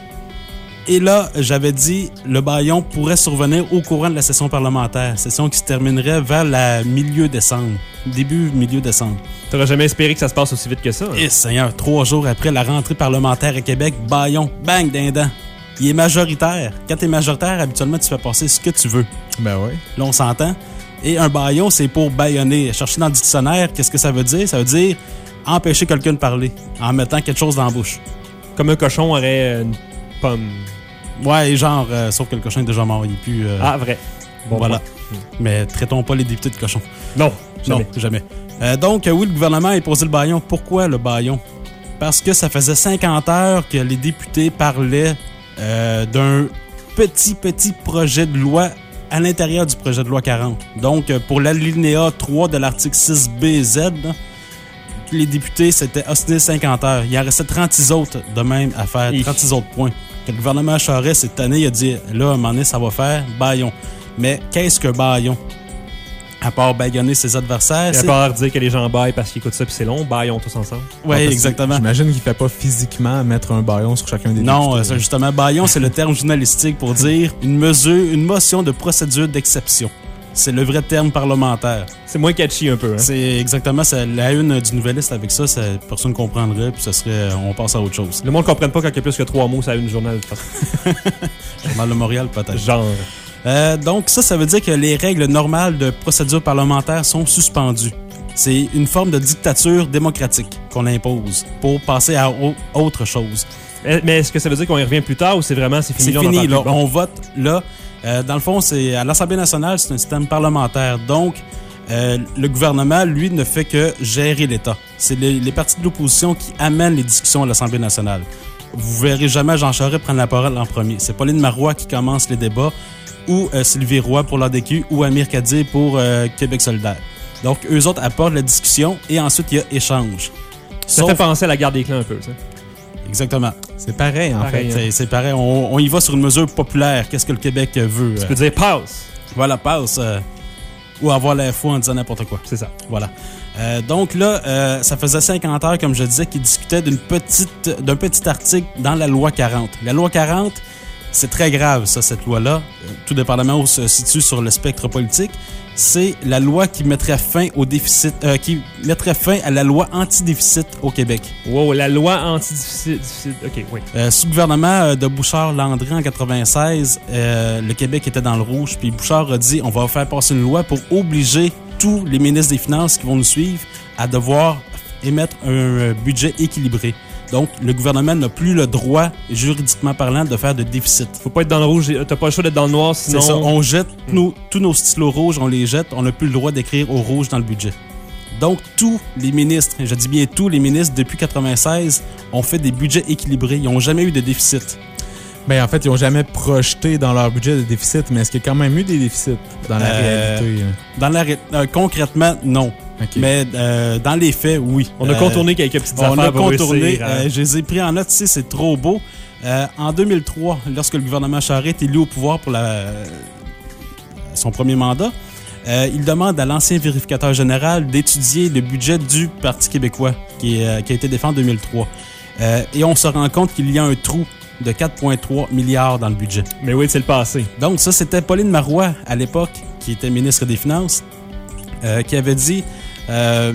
Et là, j'avais dit, le bâillon pourrait survenir au courant de la session parlementaire, session qui se terminerait vers la milieu décembre, début milieu décembre. T'aurais jamais espéré que ça se passe aussi vite que ça. Hein? Et Seigneur, trois jours après la rentrée parlementaire à Québec, bâillon, bang, dindon. Il est majoritaire. Quand t'es majoritaire, habituellement, tu fais passer ce que tu veux. Ben oui. Là, on s'entend. Et un bâillon, c'est pour bâillonner. Chercher dans le dictionnaire, qu'est-ce que ça veut dire? Ça veut dire empêcher quelqu'un de parler en mettant quelque chose dans la bouche. Comme un cochon aurait une pomme. Ouais, genre, euh, sauf que le cochon est déjà mort, il est plus... euh, Ah, vrai. Bon, voilà. point. Mais traitons pas les députés de cochons. Non, jamais. Non, jamais. Euh, donc, euh, oui, le gouvernement a imposé le bâillon. Pourquoi le bâillon? Parce que ça faisait cinquante heures que les députés parlaient euh, d'un petit, petit projet de loi à l'intérieur du projet de loi quarante. Donc, euh, pour l'alinéa trois de l'article six B Z, là, les députés s'étaient ostinés cinquante heures. Il en restait trente-six autres de même à faire, Hi. trente-six autres points. Que le gouvernement Charest, cette année, il a dit, là, à un moment donné, ça va faire bâillon. Mais qu'est-ce que bâillon? À part baïonner ses adversaires. Et à c'est- part dire que les gens baillent parce qu'ils écoutent ça puis c'est long, baillons tous ensemble. Ouais, Ah, parce que exactement. J'imagine qu'il ne fait pas physiquement mettre un bâillon sur chacun des Non, députés. euh, ça, justement, bâillon, c'est le terme journalistique pour dire une mesure, une motion de procédure d'exception. C'est le vrai terme parlementaire. C'est moins catchy un peu. Hein? C'est exactement c'est la une du Nouvelliste avec ça, ça personne ne comprendrait, puis ça serait, on passe à autre chose. Le monde ne comprenne pas quand il y a plus que trois mots, ça a une journal. de toute façon. Journal de Montréal, peut-être. Genre. Euh, donc ça, ça veut dire que les règles normales de procédure parlementaire sont suspendues. C'est une forme de dictature démocratique qu'on impose pour passer à au- autre chose. Eh, Mais est-ce que ça veut dire qu'on y revient plus tard ou c'est vraiment c'est fini? C'est là, on en fini, parle là. plus? Bon. On vote là. Euh, dans le fond, c'est à l'Assemblée nationale, c'est un système parlementaire. Donc, euh, le gouvernement, lui, ne fait que gérer l'État. C'est les, les partis de l'opposition qui amènent les discussions à l'Assemblée nationale. Vous verrez jamais Jean Charest prendre la parole en premier. C'est Pauline Marois qui commence les débats, ou euh, Sylvie Roy pour l'A D Q, ou Amir Kadir pour euh, Québec solidaire. Donc, eux autres apportent la discussion et ensuite, il y a échange. Ça Sauf- fait penser à la guerre des clans un peu, ça. Exactement. C'est pareil, en Pareil, fait. hein. C'est, c'est pareil. On, on y va sur une mesure populaire. Qu'est-ce que le Québec veut? Tu peux dire passe. Voilà, passe. Euh, ou avoir l'air fou en disant n'importe quoi. C'est ça. Voilà. Euh, donc là, euh, ça faisait cinquante heures, comme je disais, qu'ils discutaient d'une petite, d'un petit article dans la loi quarante. La loi quarante, c'est très grave, ça, cette loi-là, tout dépendamment où se situe sur le spectre politique. C'est la loi qui mettrait fin au déficit, euh, qui mettrait fin à la loi anti-déficit au Québec. Wow, la loi anti-déficit. OK, oui. Euh, sous le gouvernement de Bouchard-Landry en quatre-vingt-seize, euh, le Québec était dans le rouge. Puis Bouchard a dit, on va faire passer une loi pour obliger tous les ministres des Finances qui vont nous suivre à devoir émettre un budget équilibré. Donc, le gouvernement n'a plus le droit, juridiquement parlant, de faire de déficit. Faut pas être dans le rouge, t'as pas le choix d'être dans le noir, sinon... C'est ça, on jette mm. nos, tous nos stylos rouges, on les jette, on n'a plus le droit d'écrire au rouge dans le budget. Donc, tous les ministres, je dis bien tous les ministres, depuis quatre-vingt-seize, ont fait des budgets équilibrés. Ils n'ont jamais eu de déficit. Ben, en fait, ils n'ont jamais projeté dans leur budget de déficit, mais est-ce qu'il y a quand même eu des déficits dans la euh, réalité? Dans la ré... euh, concrètement, non. Okay. Mais euh, dans les faits, oui. On a contourné euh, quelques petites on affaires. On a contourné. Réussir, hein? euh, je les ai pris en note ici, c'est trop beau. Euh, en deux mille trois, lorsque le gouvernement Charest est élu au pouvoir pour la, son premier mandat, euh, il demande à l'ancien vérificateur général d'étudier le budget du Parti québécois qui, est, qui a été défendu en deux mille trois. Euh, et on se rend compte qu'il y a un trou de quatre virgule trois milliards dans le budget. Mais oui, c'est le passé. Donc ça, c'était Pauline Marois, à l'époque, qui était ministre des Finances, euh, qui avait dit... Euh,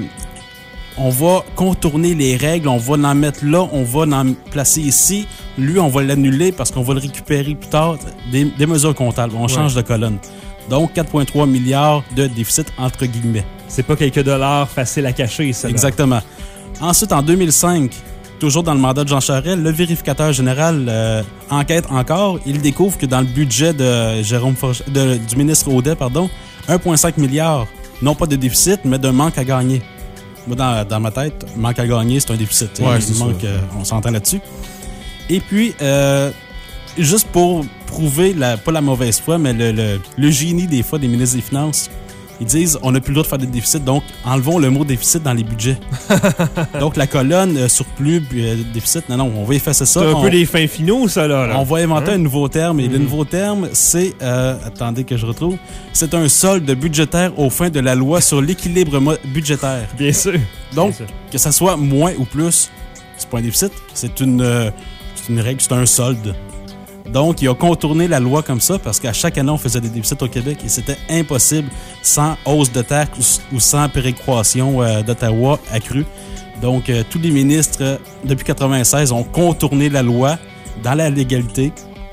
on va contourner les règles, on va en mettre là, on va en placer ici. Lui, on va l'annuler parce qu'on va le récupérer plus tard. Des, des mesures comptables, on ouais. change de colonne. Donc, quatre virgule trois milliards de déficit, entre guillemets. C'est pas quelques dollars faciles à cacher, ça. Exactement. Ensuite, en deux mille cinq, toujours dans le mandat de Jean Charest, le vérificateur général euh, enquête encore. Il découvre que dans le budget de Jérôme Forge, de, du ministre Audet, pardon, un virgule cinq milliard, non pas de déficit, mais de manque à gagner. Moi, dans, dans ma tête, manque à gagner, c'est un déficit. Ouais, c'est manque, euh, on s'entend là-dessus. Et puis, euh, juste pour prouver, la, pas la mauvaise foi, mais le, le, le génie des fois des ministres des Finances, ils disent on n'a plus le droit de faire des déficits, donc enlevons le mot déficit dans les budgets. Donc la colonne euh, surplus, euh, déficit, non, non, on va effacer ça. C'est un on, peu les fins finaux, ça, là. là. On va inventer hein? un nouveau terme, et mm-hmm. le nouveau terme, c'est, euh, attendez que je retrouve, c'est un solde budgétaire aux fins de la loi sur l'équilibre mo- budgétaire. Bien sûr. Donc, Bien sûr. Que ça soit moins ou plus, c'est pas un déficit, c'est une, euh, c'est une règle, c'est un solde. Donc, il a contourné la loi comme ça parce qu'à chaque année, on faisait des déficits au Québec et c'était impossible sans hausse de taxes ou, ou sans péréquation euh, d'Ottawa accrue. Donc, euh, tous les ministres, euh, depuis quatre-vingt-seize, ont contourné la loi dans la légalité.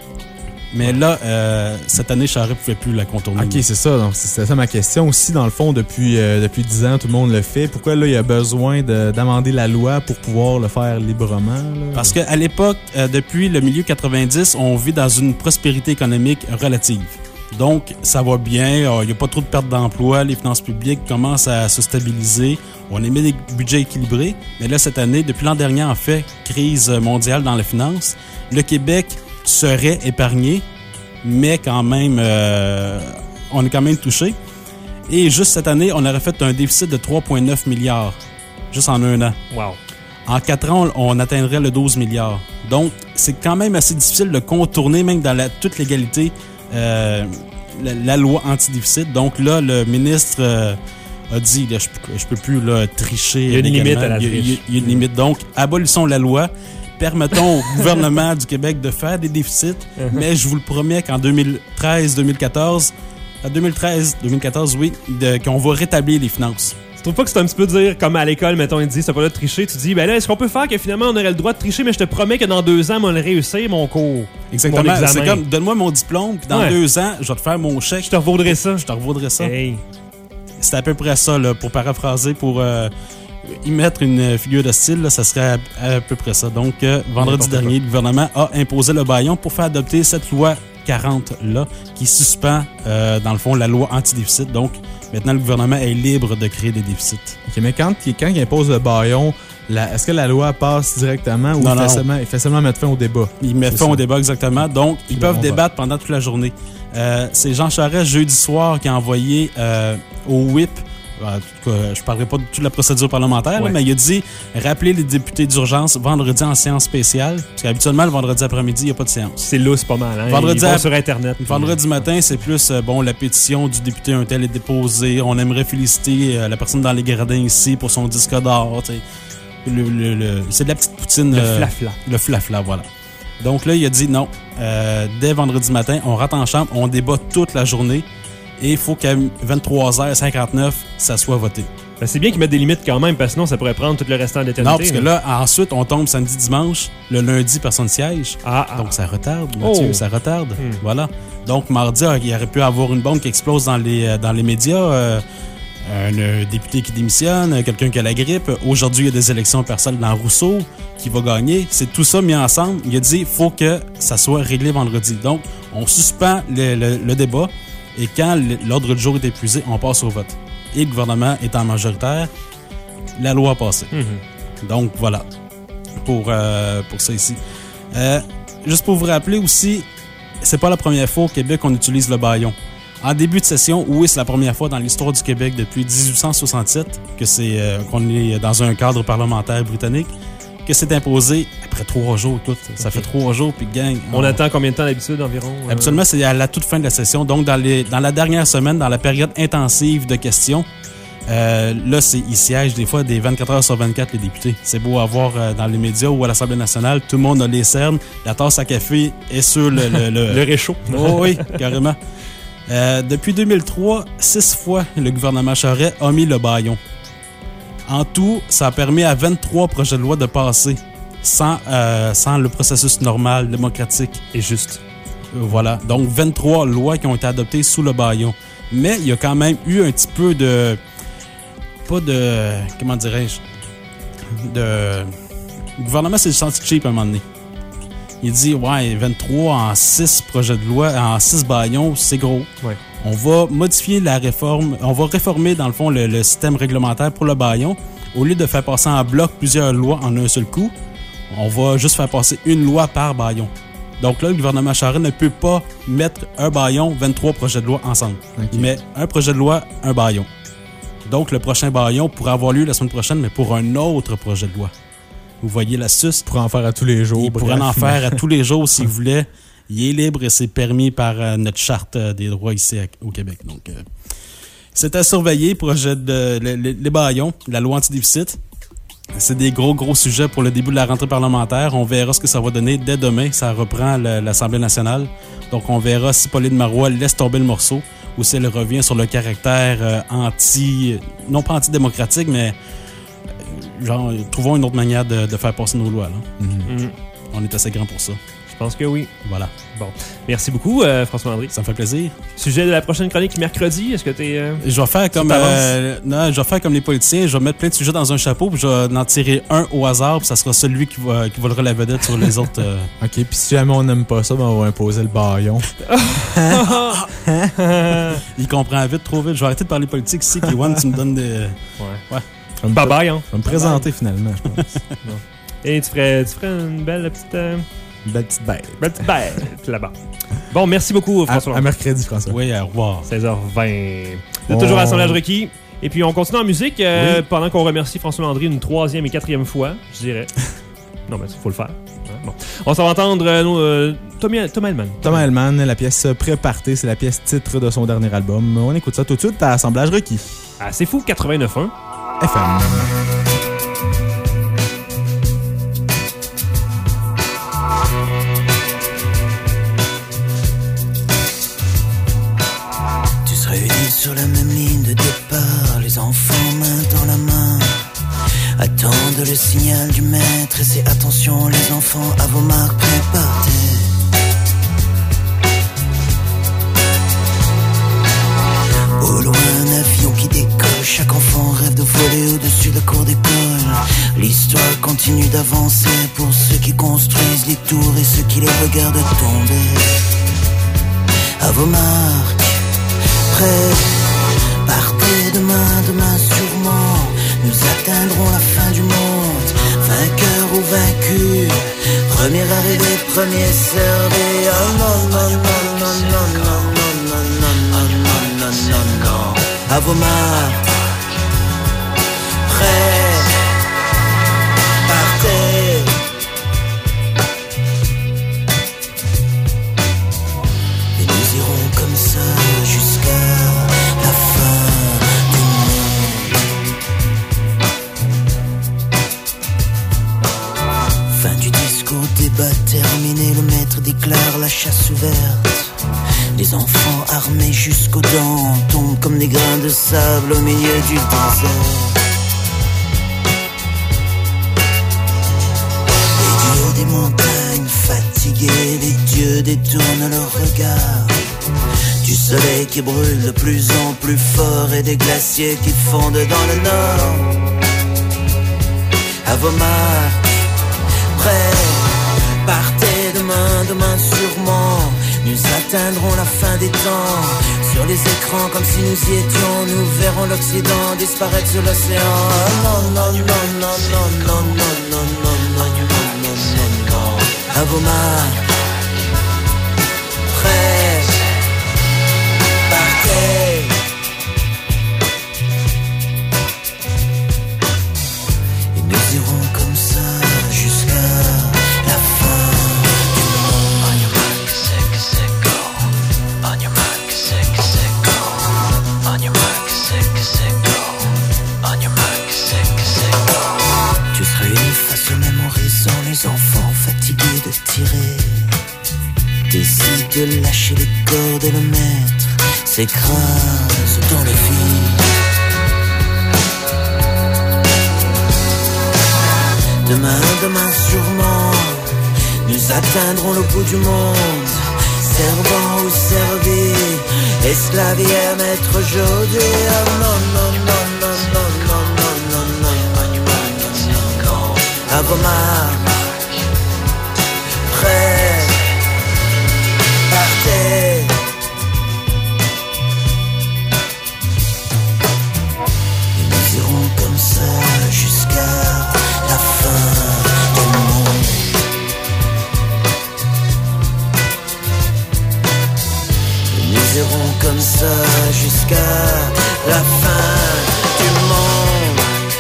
Mais là, euh, cette année, Charest ne pouvait plus la contourner. OK, c'est ça. Donc, c'était ça ma question. Aussi, dans le fond, depuis, euh, depuis dix ans, tout le monde le fait. Pourquoi, là, il y a besoin de, d'amender la loi pour pouvoir le faire librement? Là? Parce qu'à l'époque, euh, depuis le milieu quatre-vingt-dix, on vit dans une prospérité économique relative. Donc, ça va bien. Il n'y a pas trop de pertes d'emploi. Les finances publiques commencent à se stabiliser. On émet des budgets équilibrés. Mais là, cette année, depuis l'an dernier, en fait, crise mondiale dans les finances, le Québec serait épargné, mais quand même, euh, on est quand même touché. Et juste cette année, on aurait fait un déficit de trois virgule neuf milliards, juste en un an. Wow. En quatre ans, on, on atteindrait le douze milliards. Donc, c'est quand même assez difficile de contourner, même dans la, toute l'égalité, euh, la, la loi anti-déficit. Donc là, le ministre euh, a dit, là, je, je peux plus là, tricher. Il y a une légalement. limite à la triche. triche. Il y a, il y a une limite. Donc, abolissons la loi. Permettons au gouvernement du Québec de faire des déficits, uh-huh. mais je vous le promets qu'en deux mille treize deux mille quatorze, deux mille treize deux mille quatorze, oui, de, qu'on va rétablir les finances. Tu trouves pas que c'est un petit peu dire, comme à l'école, mettons, ils disent, c'est pas là de tricher, tu dis, ben là, est-ce qu'on peut faire que finalement on aurait le droit de tricher, mais je te promets que dans deux ans, on va réussir mon cours. Exactement. Mon c'est comme, donne-moi mon diplôme, puis dans ouais. deux ans, je vais te faire mon chèque. Je te revaudrai ça. Je te revaudrai ça. Hey. C'est à peu près ça, là, pour paraphraser, pour euh, y mettre une figure de style, là, ça serait à, à peu près ça. Donc, euh, vendredi dernier, le gouvernement a imposé le bâillon pour faire adopter cette loi quarante-là, qui suspend, euh, dans le fond, la loi anti-déficit. Donc, maintenant, le gouvernement est libre de créer des déficits. OK, mais quand, quand il impose le bâillon, la, est-ce que la loi passe directement ou non, il, fait non. Seulement, il fait seulement mettre fin au débat? Il met c'est fin ça. au débat, exactement. Donc, ils c'est peuvent bon débattre pendant toute la journée. Euh, c'est Jean Charest, jeudi soir, qui a envoyé euh, au W I P En tout cas, je ne parlerai pas de toute la procédure parlementaire, Ouais. là, mais il a dit rappeler les députés d'urgence vendredi en séance spéciale. Parce qu'habituellement, le vendredi après-midi, il n'y a pas de séance. C'est lousse pas mal. Hein? Vendredi Ils vont à- sur Internet. puis- Vendredi matin, c'est plus, euh, bon, la pétition du député un tel est déposée. On aimerait féliciter euh, la personne dans les gradins ici pour son disque d'or. tu sais. Le, le, le- c'est de la petite poutine. Le euh, flafla. Le flafla, voilà. Donc là, il a dit non. Euh, dès vendredi matin, on rentre en chambre, on débat toute la journée. Et il faut qu'à vingt-trois heures cinquante-neuf, ça soit voté. Ben, c'est bien qu'ils mettent des limites quand même, parce que sinon, ça pourrait prendre tout le restant de l'éternité. Non, parce que là, ensuite, on tombe samedi, dimanche. Le lundi, personne siège. Ah, ah. Donc, ça retarde, Mathieu, Oh. ça retarde. Hmm. Voilà. Donc, mardi, il y aurait pu avoir une bombe qui explose dans les, euh, dans les médias. euh, un euh, député qui démissionne, euh, quelqu'un qui a la grippe. Aujourd'hui, il y a des élections personnelles dans Rousseau qui va gagner. C'est tout ça mis ensemble. Il a dit il faut que ça soit réglé vendredi. Donc, on suspend le, le- le débat et quand l'ordre du jour est épuisé, on passe au vote. Et le gouvernement étant majoritaire, la loi a passé. Mhm. Donc, voilà. Pour, euh, pour ça ici. Euh, juste pour vous rappeler aussi, c'est pas la première fois au Québec qu'on utilise le bâillon. En début de session, oui, c'est la première fois dans l'histoire du Québec depuis dix-huit cent soixante-sept que c'est euh, qu'on est dans un cadre parlementaire britannique, que c'est imposé après trois jours. Écoute, ça Ok. fait trois jours, puis gang. On attend combien de temps d'habitude environ? euh? Habituellement, c'est à la toute fin de la session. Donc, dans, les, dans la dernière semaine, dans la période intensive de questions, euh, là, c'est, ils siègent des fois des vingt-quatre heures sur vingt-quatre, les députés. C'est beau à voir euh, dans les médias ou à l'Assemblée nationale. Tout le monde a les cernes. La tasse à café est sur le... Le, le- Le réchaud. Oh oui, carrément. Euh, depuis deux mille trois, six fois, le gouvernement Charest a mis le bâillon. En tout, ça a permis à vingt-trois projets de loi de passer sans, euh, sans le processus normal, démocratique. Et juste. Euh, Voilà. Donc, vingt-trois lois qui ont été adoptées sous le bâillon. Mais il y a quand même eu un petit peu de... Pas de... Comment dirais-je? De... Le gouvernement s'est senti cheap à un moment donné. Il dit, ouais, vingt-trois en six projets de loi, en six bâillons, c'est gros. Ouais. On va modifier la réforme, on va réformer, dans le fond, le, le système réglementaire pour le bâillon. Au lieu de faire passer en bloc plusieurs lois en un seul coup, on va juste faire passer une loi par bâillon. Donc là, le gouvernement Charest ne peut pas mettre un bâillon, vingt-trois projets de loi ensemble. Ok. Il met un projet de loi, un bâillon. Donc le prochain bâillon pourrait avoir lieu la semaine prochaine, mais pour un autre projet de loi. Vous voyez l'astuce? Pour en faire à tous les jours. Il pourrait bref, en faire mais- à tous les jours s'il voulait. Il est libre et c'est permis par euh, notre charte euh, des droits ici à- au Québec. Donc, euh, c'est à surveiller, projet de le- le- les bâillons, la loi anti-déficit. C'est des gros, gros sujets pour le début de la rentrée parlementaire. On verra ce que ça va donner dès demain. Ça reprend le- l'Assemblée nationale. Donc, on verra si Pauline Marois laisse tomber le morceau ou si elle revient sur le caractère euh, anti... Non pas antidémocratique, mais... euh, genre, trouvons une autre manière de, de faire passer nos lois. Là. Mhm. On est assez grand pour ça. Je pense que oui. Voilà. Bon. Merci beaucoup, euh, François-André. Ça me fait plaisir. Sujet de la prochaine chronique mercredi. Est-ce que t'es... Euh... Je vais faire comme Tu t'avances? euh, non, je vais faire comme les politiciens. Je vais mettre plein de sujets dans un chapeau, puis je vais en tirer un au hasard, puis ça sera celui qui va qui volera la vedette sur les autres. euh. OK, puis si jamais on n'aime pas ça, ben on va imposer le bâillon. Il comprend vite, trop vite. Je vais arrêter de parler politique ici. Kiwan, tu me donnes des. Ouais. Ouais. Je vais me Bye pr- bye, hein. Je vais me présenter finalement, je pense. Et tu ferais, tu ferais une belle petite... Euh... Une belle petite bête. Belle petite bête là-bas. Bon, merci beaucoup, À, François. à mercredi, François. Oui, au revoir. seize heures vingt. Vous êtes On- toujours à l'assemblage requis. Et puis, on continue en musique euh, Oui. pendant qu'on remercie François Landry une troisième et quatrième fois, je dirais. Non, mais il faut le faire. Hein, bon. On s'en va entendre euh, nos, euh, Tommy- Thomas Hellman. Thomas Hellman, la pièce Préparté, c'est la pièce titre de son dernier album. On écoute ça tout de suite à Assemblage requis. Ah, c'est fou, quatre-vingt-neuf point un. F M. Tous réunis sur la même ligne de départ, les enfants main dans la main, attendent le signal du maître et c'est attention les enfants à vos marques préparées. Au loin un avion qui décolle, chaque enfant rêve de voler au-dessus de la cour d'école. L'histoire continue d'avancer pour ceux qui construisent les tours et ceux qui les regardent tomber. À vos marques, prêts, partez demain, demain sûrement, nous atteindrons la fin du monde, vainqueur ou vaincu, premier arrivé, premier servi. Oh non, non, non, non, non, non, non, non, non, non, non, non, non. À vos marques, combat terminé, le maître déclare la chasse ouverte. Les enfants armés jusqu'aux dents tombent comme des grains de sable au milieu du désert. Les dieux des montagnes fatigués, les dieux détournent leur regard du soleil qui brûle de plus en plus fort et des glaciers qui fondent dans le nord. À vos marques, prêts, partez demain, demain sûrement. Nous atteindrons la fin des temps. Sur les écrans comme si nous y étions. Nous verrons l'Occident disparaître sur l'océan. Non, non, non, non, non, non, non, non, non, non, non, non, non, non. À vos marques, prêts, partez. Et nous irons comme ça jusqu'à la fin du monde. On your mark, set, set, go. On your mark, set, set, go. On your mark, set, set, go. On your mark, set, set, go. Tu seras unis face au même horizon, les enfants fatigués de tirer. Décide de lâcher les cordes et le maître s'écrase dans le vide. Demain, demain sûrement, nous atteindrons le bout du monde. Servant ou servi, esclavière, maître aujourd'hui. Ah non, non, non, non, non, non, non, non, non. À vos marques, prêts, partez. Et nous irons comme ça jusqu'à la fin du monde. Et nous irons comme ça jusqu'à la fin du monde.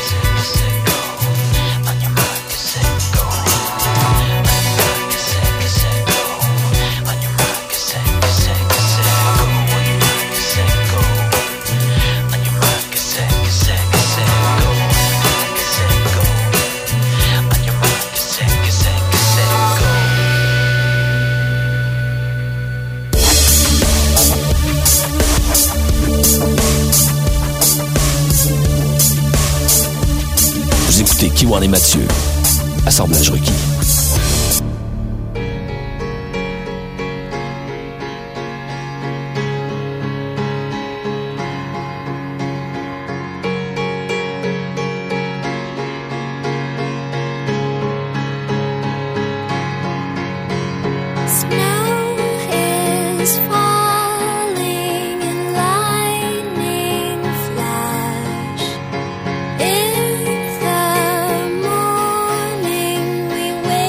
Vous écoutez Kiwan et Mathieu. Assemblage requis. In the morning we wake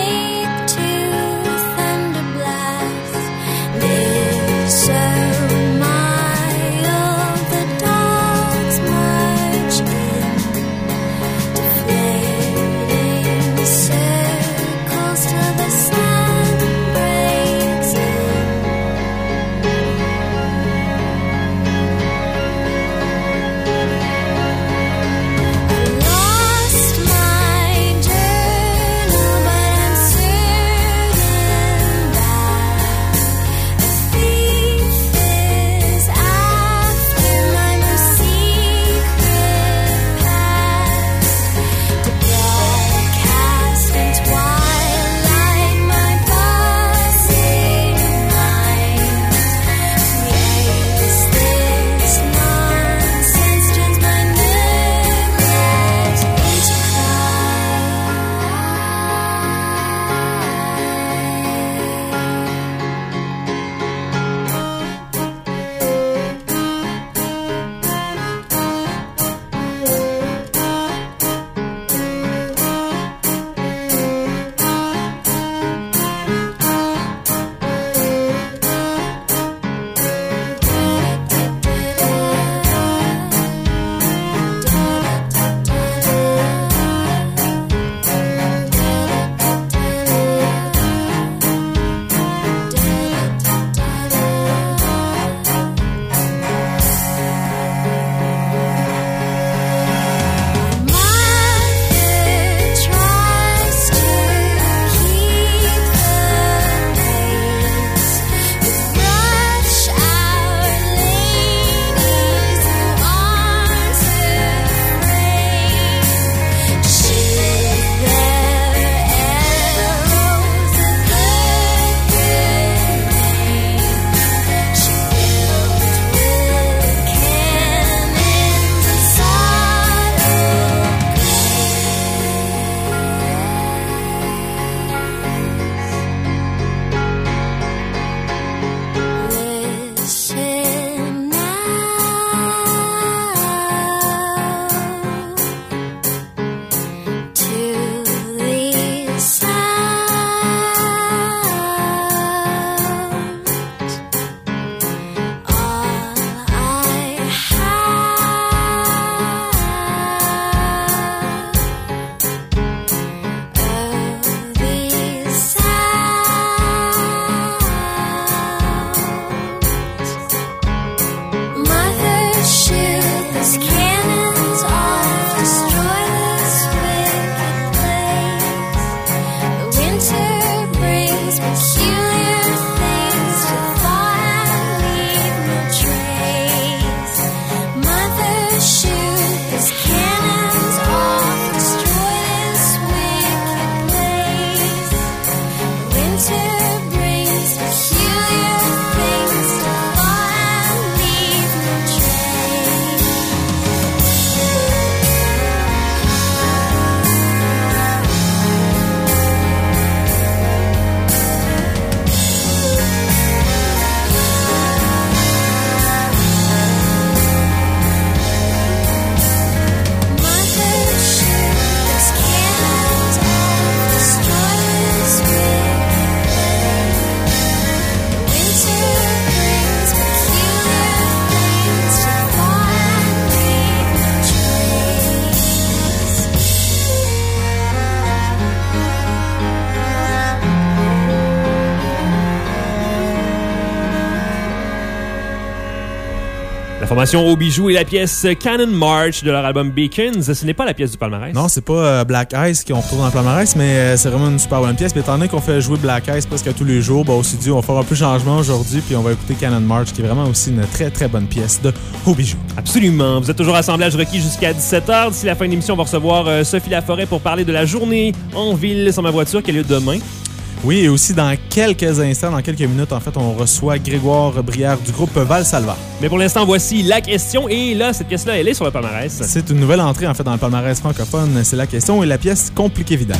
Formation Aux Bijoux et la pièce Cannon March de leur album Beacons. Ce n'est pas la pièce du palmarès. Non, c'est pas euh, Black Ice qu'on retrouve dans le palmarès, mais euh, c'est vraiment une super bonne pièce. Puis étant donné qu'on fait jouer Black Ice presque tous les jours, bah, on s'est dit on va faire un peu de changement aujourd'hui, puis on va écouter Cannon March, qui est vraiment aussi une très très bonne pièce de Aux Bijoux. Absolument. Vous êtes toujours à Assemblage requis jusqu'à dix-sept heures. D'ici la fin de l'émission, on va recevoir euh, Sophie Laforêt pour parler de la journée en ville sans ma voiture qui a lieu demain. Oui, et aussi dans quelques instants, dans quelques minutes, en fait, on reçoit Grégoire Brière du groupe Valsalva. Mais pour l'instant, voici la question. Et là, cette pièce-là, elle est sur le palmarès. C'est une nouvelle entrée, en fait, dans le palmarès francophone. C'est la question et la pièce Compliqué Vidal.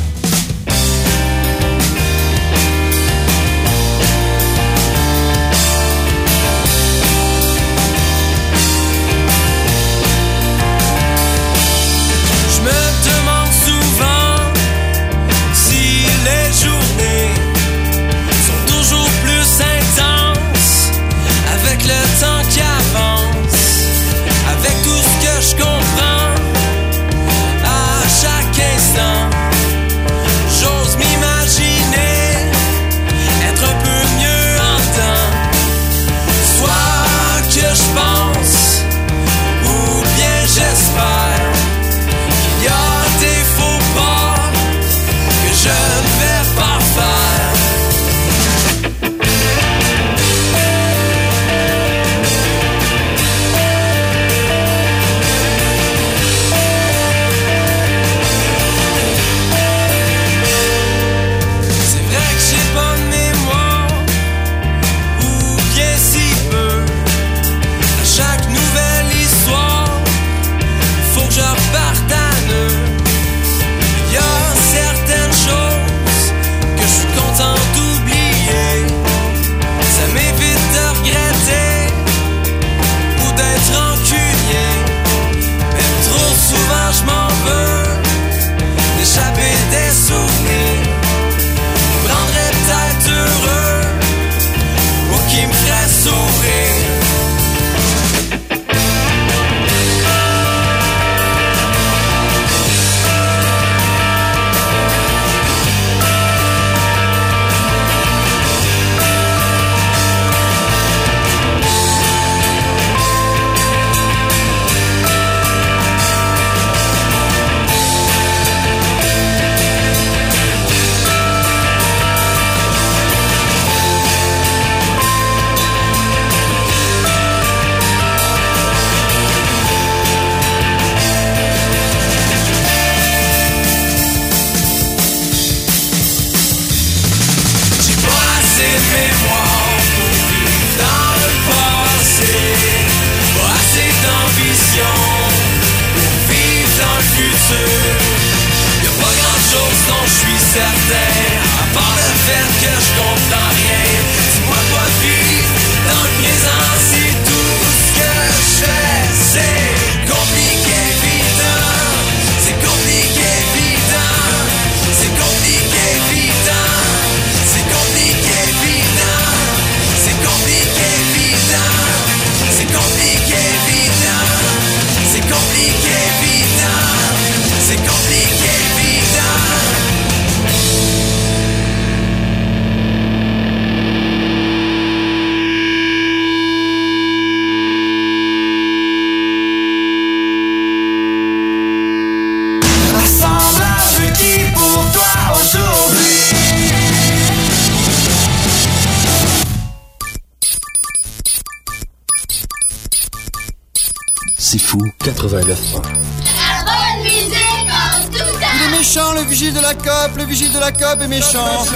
C'est fou, quatre-vingt-neuf ans. La bonne musique en tout temps. Il est méchant, le vigile de la C O P. Le vigile de la C O P est méchant.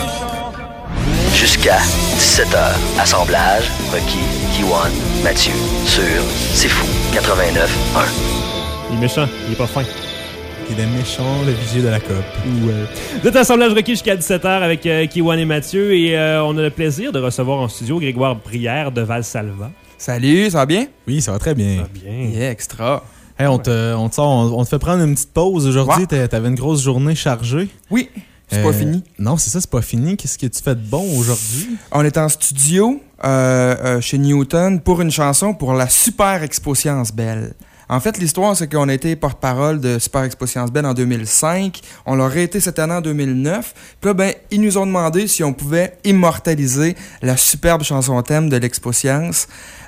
Jusqu'à dix-sept heures. Assemblage, requis, Kiwan, Mathieu, sur C'est fou, quatre-vingt-neuf un. Il est méchant, il est pas fin. Il est méchant, le vigile de la C O P. Ouais. Vous êtes à Assemblage requis jusqu'à dix-sept heures avec euh, Kiwan et Mathieu. Et euh, on a le plaisir de recevoir en studio Grégoire Brière de Valsalva. Salut, ça va bien? Oui, ça va très bien. Ça va bien. Yeah, extra. Hey, on, te, on, te sort, on, on te fait prendre une petite pause aujourd'hui. Ouais. T'avais une grosse journée chargée. Oui, c'est euh, pas fini. Non, c'est ça, c'est pas fini. Qu'est-ce que tu fais de bon aujourd'hui? On est en studio euh, euh, chez Newton pour une chanson pour la super expo Science Belle. En fait, l'histoire, c'est qu'on a été porte-parole de Super Expo Science Belle en deux mille cinq. On l'a été cette année en deux mille neuf. Puis là, ben, ils nous ont demandé si on pouvait immortaliser la superbe chanson thème de l'Expo Science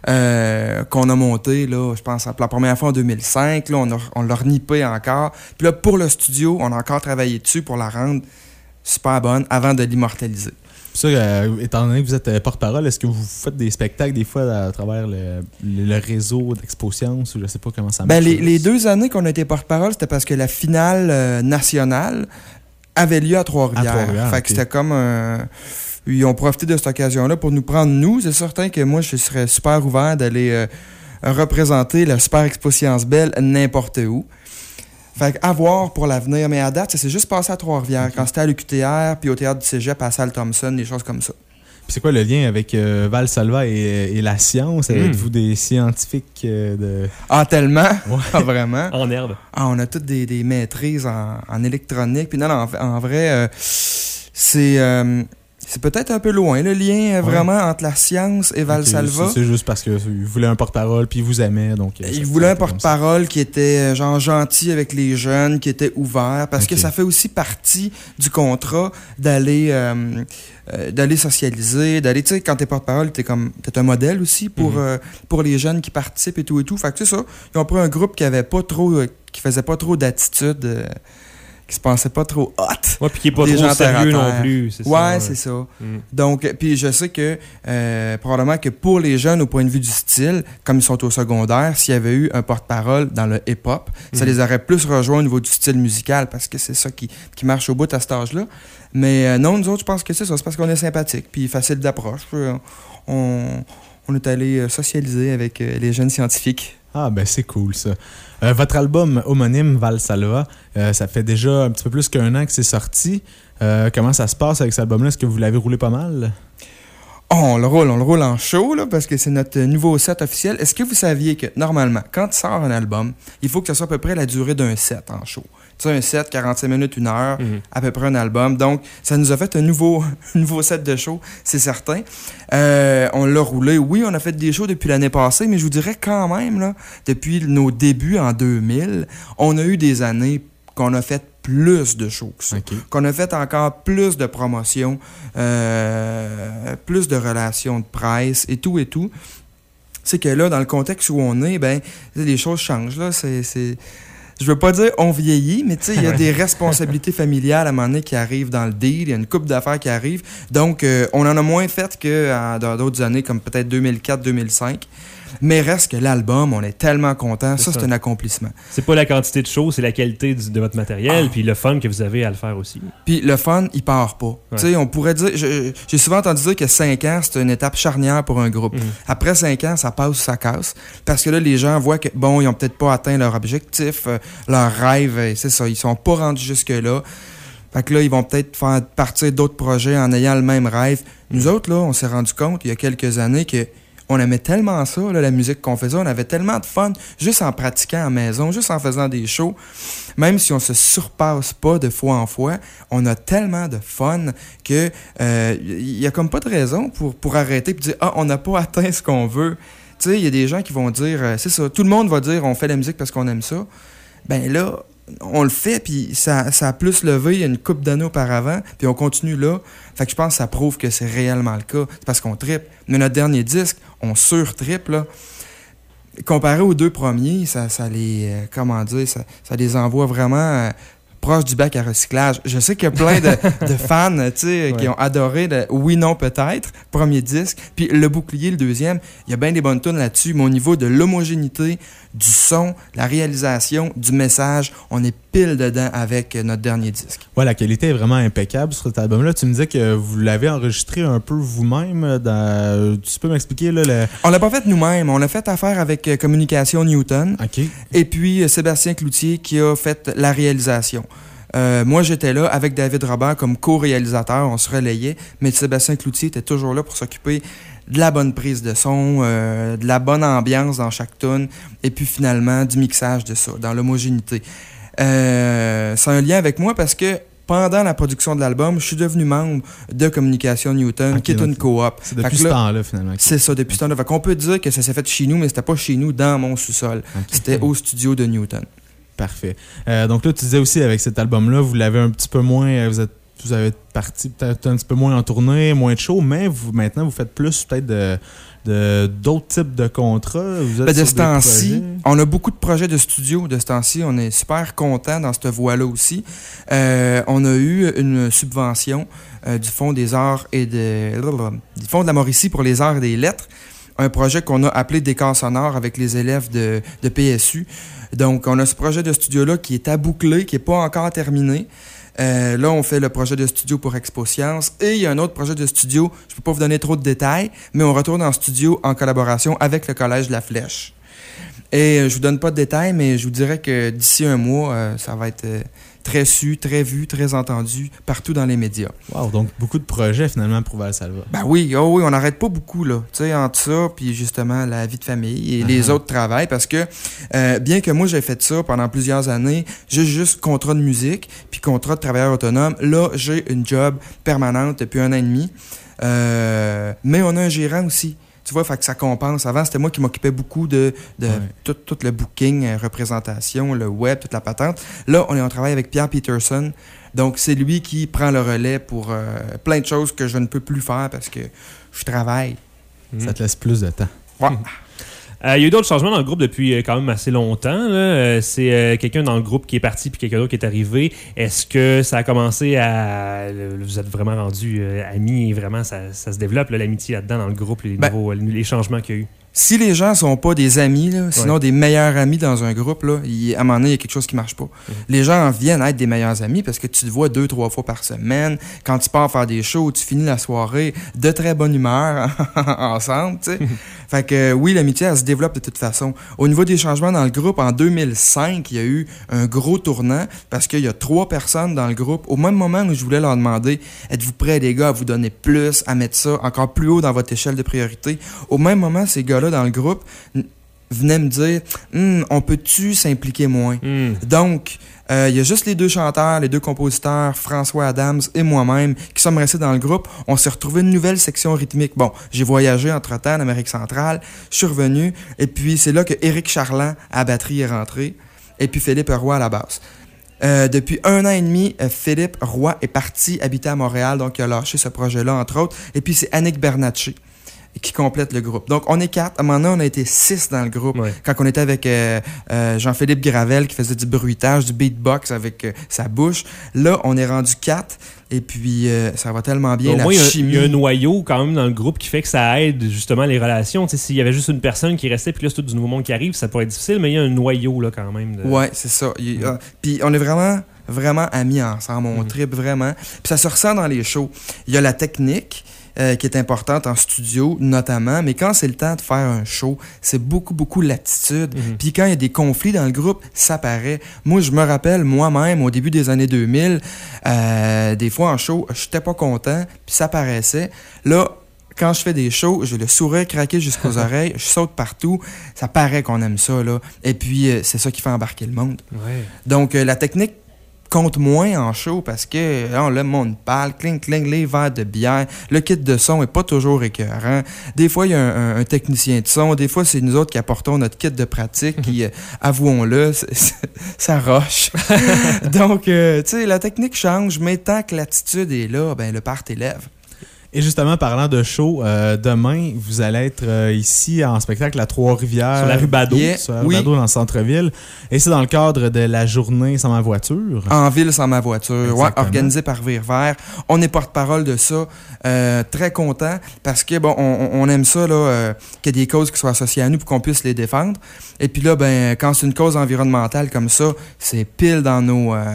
euh, qu'on a montée, là, je pense, pour la première fois en deux mille cinq. Là, on, a, on l'a renippé encore. Puis là, pour le studio, on a encore travaillé dessus pour la rendre super bonne avant de l'immortaliser. Ça, euh, étant donné que vous êtes euh, porte-parole, est-ce que vous faites des spectacles des fois à, à travers le, le, le réseau d'Expo Science ou je sais pas comment ça marche? Ben, les, les deux années qu'on a été porte-parole, c'était parce que la finale euh, nationale avait lieu à Trois-Rivières. À Trois-Rivières, fait okay. que c'était comme un... Ils ont profité de cette occasion-là pour nous prendre nous. C'est certain que moi, je serais super ouvert d'aller euh, représenter la Super Expo Science Belle n'importe où. Fait qu'à voir pour l'avenir. Mais à date, ça s'est juste passé à Trois-Rivières. Okay. Quand c'était à l'U Q T R, puis au Théâtre du Cégep, à Salle Thompson, des choses comme ça. Puis c'est quoi le lien avec euh, Valsalva et, et la science? Mm. Êtes-vous des scientifiques euh, de... Ah, tellement? Ouais. Ah, vraiment? En herbe. Ah, on a toutes des, des maîtrises en, en électronique. Puis non, non, en, en vrai, euh, c'est... Euh, C'est peut-être un peu loin, le lien euh, vraiment ouais. entre la science et Valsalva. Okay, c'est juste parce qu'il voulait un porte-parole puis il vous aimait. Donc, il voulait un porte-parole qui était genre gentil avec les jeunes, qui était ouvert, parce okay. que ça fait aussi partie du contrat d'aller euh, euh, d'aller socialiser, d'aller, tu sais, quand t'es porte-parole, t'es comme t'es un modèle aussi pour, mm-hmm. euh, pour les jeunes qui participent et tout et tout. Fait que c'est ça, ils ont pris un groupe qui avait pas trop, euh, qui faisait pas trop d'attitude... Euh, qui se pensait pas trop hot. Ouais, puis qui est pas trop sérieux non plus, c'est ouais, ça. Ouais, c'est ça. Mm. Donc, puis je sais que euh, probablement que pour les jeunes, au point de vue du style, comme ils sont au secondaire, s'il y avait eu un porte-parole dans le hip-hop, mm. ça les aurait plus rejoints au niveau du style musical, parce que c'est ça qui, qui marche au bout à cet âge-là. Mais euh, non, nous autres, je pense que c'est ça. C'est parce qu'on est sympathique, puis facile d'approche. On, on est allé socialiser avec les jeunes scientifiques. Ah, ben c'est cool, ça. Euh, votre album homonyme, Valsalva, euh, ça fait déjà un petit peu plus qu'un an que c'est sorti. Euh, comment ça se passe avec cet album-là? Est-ce que vous l'avez roulé pas mal? Oh, on le roule, on le roule en show, là, parce que c'est notre nouveau set officiel. Est-ce que vous saviez que, normalement, quand tu sors un album, il faut que ça soit à peu près la durée d'un set en show? Tu sais, un set, quarante-cinq minutes, une heure, mm-hmm. à peu près un album. Donc, ça nous a fait un nouveau, un nouveau set de show, c'est certain. Euh, on l'a roulé. Oui, on a fait des shows depuis l'année passée, mais je vous dirais quand même, là, depuis nos débuts en deux mille, on a eu des années qu'on a fait plus de shows que ça. Okay. Qu'on a fait encore plus de promotions, euh, plus de relations de presse et tout et tout. C'est que là, dans le contexte où on est, ben, les choses changent, là. C'est... c'est... Je veux pas dire on vieillit, mais tu sais, il y a des responsabilités familiales à un moment donné qui arrivent dans le deal, il y a une couple d'affaires qui arrivent. Donc, euh, on en a moins fait que euh, dans d'autres années, comme peut-être deux mille quatre deux mille cinq. Mais reste que l'album, on est tellement contents. Ça, ça, c'est un accomplissement. C'est pas la quantité de choses, c'est la qualité du, de votre matériel, ah. puis le fun que vous avez à le faire aussi. Puis le fun, il part pas. Ouais. Tu sais, on pourrait dire... Je, j'ai souvent entendu dire que cinq ans, c'est une étape charnière pour un groupe. Mm. Après cinq ans, ça passe ou ça casse. Parce que là, les gens voient que, bon, ils ont peut-être pas atteint leur objectif, euh, leur rêve, c'est ça, ils sont pas rendus jusque-là. Fait que là, ils vont peut-être faire partir d'autres projets en ayant le même rêve. Nous autres, là, on s'est rendu compte, il y a quelques années, que on aimait tellement ça, là, la musique qu'on faisait. On avait tellement de fun juste en pratiquant à la maison, juste en faisant des shows. Même si on se surpasse pas de fois en fois, on a tellement de fun que euh, y a comme pas de raison pour, pour arrêter et dire « Ah, on n'a pas atteint ce qu'on veut. » Tu sais, il y a des gens qui vont dire euh, « C'est ça, tout le monde va dire on fait la musique parce qu'on aime ça. » Ben là, on le fait, puis ça, ça a plus levé il y a une couple d'années auparavant, puis on continue là. Fait que je pense que ça prouve que c'est réellement le cas. C'est parce qu'on trippe. Mais notre dernier disque, on sur-trippe, là. Comparé aux deux premiers, ça, ça les... Euh, comment dire? Ça, ça les envoie vraiment... Euh, proche du bac à recyclage. Je sais qu'il y a plein de, de fans, tu sais, ouais. qui ont adoré le Oui, non, peut-être, premier disque. Puis le bouclier, le deuxième, il y a bien des bonnes tunes là-dessus, mais au niveau de l'homogénéité, du son, la réalisation, du message, on est pile dedans avec notre dernier disque. Ouais, la qualité est vraiment impeccable sur cet album-là. Tu me disais que vous l'avez enregistré un peu vous-même. Dans... Tu peux m'expliquer, là, le... On l'a pas fait nous-mêmes. On l'a fait affaire avec euh, Communication Newton. OK. Et puis euh, Sébastien Cloutier qui a fait la réalisation. Euh, moi, j'étais là avec David Robert comme co-réalisateur, on se relayait, mais Sébastien Cloutier était toujours là pour s'occuper de la bonne prise de son, euh, de la bonne ambiance dans chaque tune, et puis finalement du mixage de ça, dans l'homogénéité. Euh, c'est un lien avec moi parce que pendant la production de l'album, je suis devenu membre de Communication Newton, okay, qui est une coop. C'est depuis ce temps-là, finalement. C'est ça, depuis ce temps-là. Fait qu'on peut dire que ça s'est fait chez nous, mais c'était pas chez nous, dans mon sous-sol. Okay. C'était au studio de Newton. Parfait. Euh, donc là, tu disais aussi, avec cet album-là, vous l'avez un petit peu moins... Vous êtes Vous avez parti peut-être un petit peu moins en tournée, moins de shows, mais vous maintenant, vous faites plus peut-être de... De, d'autres types de contrats? Vous êtes ben de sur ce des temps-ci, projets? on a beaucoup de projets de studio. De ce temps-ci, on est super contents dans cette voie-là aussi. Euh, on a eu une subvention euh, du Fonds des arts et de, du Fonds de la Mauricie pour les arts et des lettres. Un projet qu'on a appelé Décor sonore avec les élèves de, de P S U. Donc, on a ce projet de studio-là qui est à boucler, qui n'est pas encore terminé. Euh, là, on fait le projet de studio pour Expo Science et il y a un autre projet de studio, je peux pas vous donner trop de détails, mais on retourne en studio en collaboration avec le Collège de la Flèche. Et euh, je vous donne pas de détails, mais je vous dirais que d'ici un mois, euh, ça va être euh, très su, très vu, très entendu partout dans les médias. Wow, donc beaucoup de projets finalement pour Valsalva. Ben oui, oh oui, on n'arrête pas beaucoup là, tu sais, entre ça puis justement la vie de famille et uh-huh. les autres travails parce que euh, bien que moi j'ai fait ça pendant plusieurs années, j'ai juste contrat de musique puis contrat de travailleur autonome. Là, j'ai une job permanente depuis un an et demi, euh, mais on a un gérant aussi. Tu vois, fait que ça compense. Avant, c'était moi qui m'occupais beaucoup de, de ouais. tout, tout le booking, euh, représentation, le web, toute la patente. Là, on est en travail avec Pierre Peterson. Donc, c'est lui qui prend le relais pour euh, plein de choses que je ne peux plus faire parce que je travaille. Mmh. Ça te laisse plus de temps. Ouais. Mmh. Euh, il y a eu d'autres changements dans le groupe depuis quand même assez longtemps. Là. Euh, c'est euh, quelqu'un dans le groupe qui est parti puis quelqu'un d'autre qui est arrivé. Est-ce que ça a commencé à... Vous êtes vraiment rendus euh, amis et vraiment ça, ça se développe, là, l'amitié là-dedans dans le groupe, les, ben, nouveaux, les changements qu'il y a eu? Si les gens sont pas des amis, là, sinon ouais. des meilleurs amis dans un groupe, là, il, à un moment donné, il y a quelque chose qui marche pas. Mmh. Les gens en viennent être des meilleurs amis parce que tu te vois deux, trois fois par semaine. Quand tu pars faire des shows, tu finis la soirée de très bonne humeur ensemble, tu sais. Mmh. Fait que oui, l'amitié, elle se développe de toute façon. Au niveau des changements dans le groupe, en deux mille cinq, il y a eu un gros tournant parce qu'il y a trois personnes dans le groupe. Au même moment où je voulais leur demander, êtes-vous prêts, les gars, à vous donner plus, à mettre ça encore plus haut dans votre échelle de priorité? Au même moment, ces gars-là dans le groupe venaient me dire hm, on peut-tu s'impliquer moins? Mm. Donc, il euh, y a juste les deux chanteurs, les deux compositeurs, François Adams et moi-même, qui sommes restés dans le groupe. On s'est retrouvé une nouvelle section rythmique. Bon, j'ai voyagé entre-temps en Amérique centrale, je suis revenu, et puis c'est là que Éric Charland à la batterie est rentré, et puis Philippe Roy à la basse. Euh, depuis un an et demi, euh, Philippe Roy est parti habiter à Montréal, donc il a lâché ce projet-là, entre autres. Et puis c'est Annick Bernatchez qui complète le groupe. Donc, on est quatre. À un moment donné, on a été six dans le groupe. Ouais. Quand on était avec euh, euh, Jean-Philippe Gravel qui faisait du bruitage, du beatbox avec euh, sa bouche. Là, on est rendu quatre. Et puis, euh, ça va tellement bien. Donc, la chimie. Il y a un noyau quand même dans le groupe qui fait que ça aide justement les relations. Tu sais, s'il y avait juste une personne qui restait, puis là, c'est tout du nouveau monde qui arrive, ça pourrait être difficile, mais il y a un noyau là quand même. De... Ouais, c'est ça. Il, mmh. euh, puis, on est vraiment, vraiment amis ensemble. On mmh. tripe vraiment. Puis, ça se ressent dans les shows. Il y a la technique. Euh, qui est importante en studio, notamment. Mais quand c'est le temps de faire un show, c'est beaucoup, beaucoup l'attitude. Mm-hmm. Puis quand il y a des conflits dans le groupe, ça paraît. Moi, je me rappelle, moi-même, au début des années deux mille, euh, des fois en show, j'étais pas content, puis ça paraissait. Là, quand je fais des shows, j'ai le sourire craqué jusqu'aux oreilles, je saute partout. Ça paraît qu'on aime ça, là. Et puis, euh, c'est ça qui fait embarquer le monde. Ouais. Donc, euh, la technique compte moins en show parce que là, le monde parle, cling, cling, les verres de bière. Le kit de son est pas toujours écœurant. Des fois, il y a un, un, un technicien de son. Des fois, c'est nous autres qui apportons notre kit de pratique qui, euh, avouons-le, c'est, c'est, ça roche. Donc, euh, tu sais, la technique change, mais tant que l'attitude est là, ben le part élève. Et justement, parlant de show, euh, demain, vous allez être euh, ici en spectacle à Trois-Rivières. Sur la rue Badeau. Yeah, sur la rue oui. Badeau, dans le centre-ville. Et c'est dans le cadre de la journée sans ma voiture. En ville sans ma voiture, ouais, organisée par Vire Vert. On est porte-parole de ça. Euh, très content parce que, bon, on, on aime ça, là, euh, qu'il y ait des causes qui soient associées à nous pour qu'on puisse les défendre. Et puis là, ben, quand c'est une cause environnementale comme ça, c'est pile dans nos... Euh,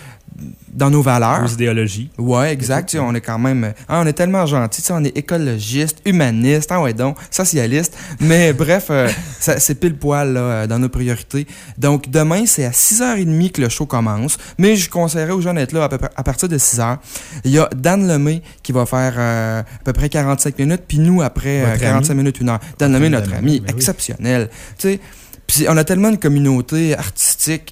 dans nos valeurs. Nos idéologies. Ouais, exact. Tu sais, on est quand même... Hein, on est tellement gentils. Tu sais, on est écologiste, humaniste, ah ouais donc, socialiste. Mais bref, euh, ça, c'est pile poil là, dans nos priorités. Donc, demain, c'est à six heures trente que le show commence. Mais je conseillerais aux gens d'être là à, peu près, à partir de six heures. Il y a Dan Lemay qui va faire euh, à peu près quarante-cinq minutes. Puis nous, après euh, quarante-cinq ami. minutes, une heure. Dan Lemay, notre ami, ami exceptionnel. Oui. Tu sais, puis on a tellement une communauté artistique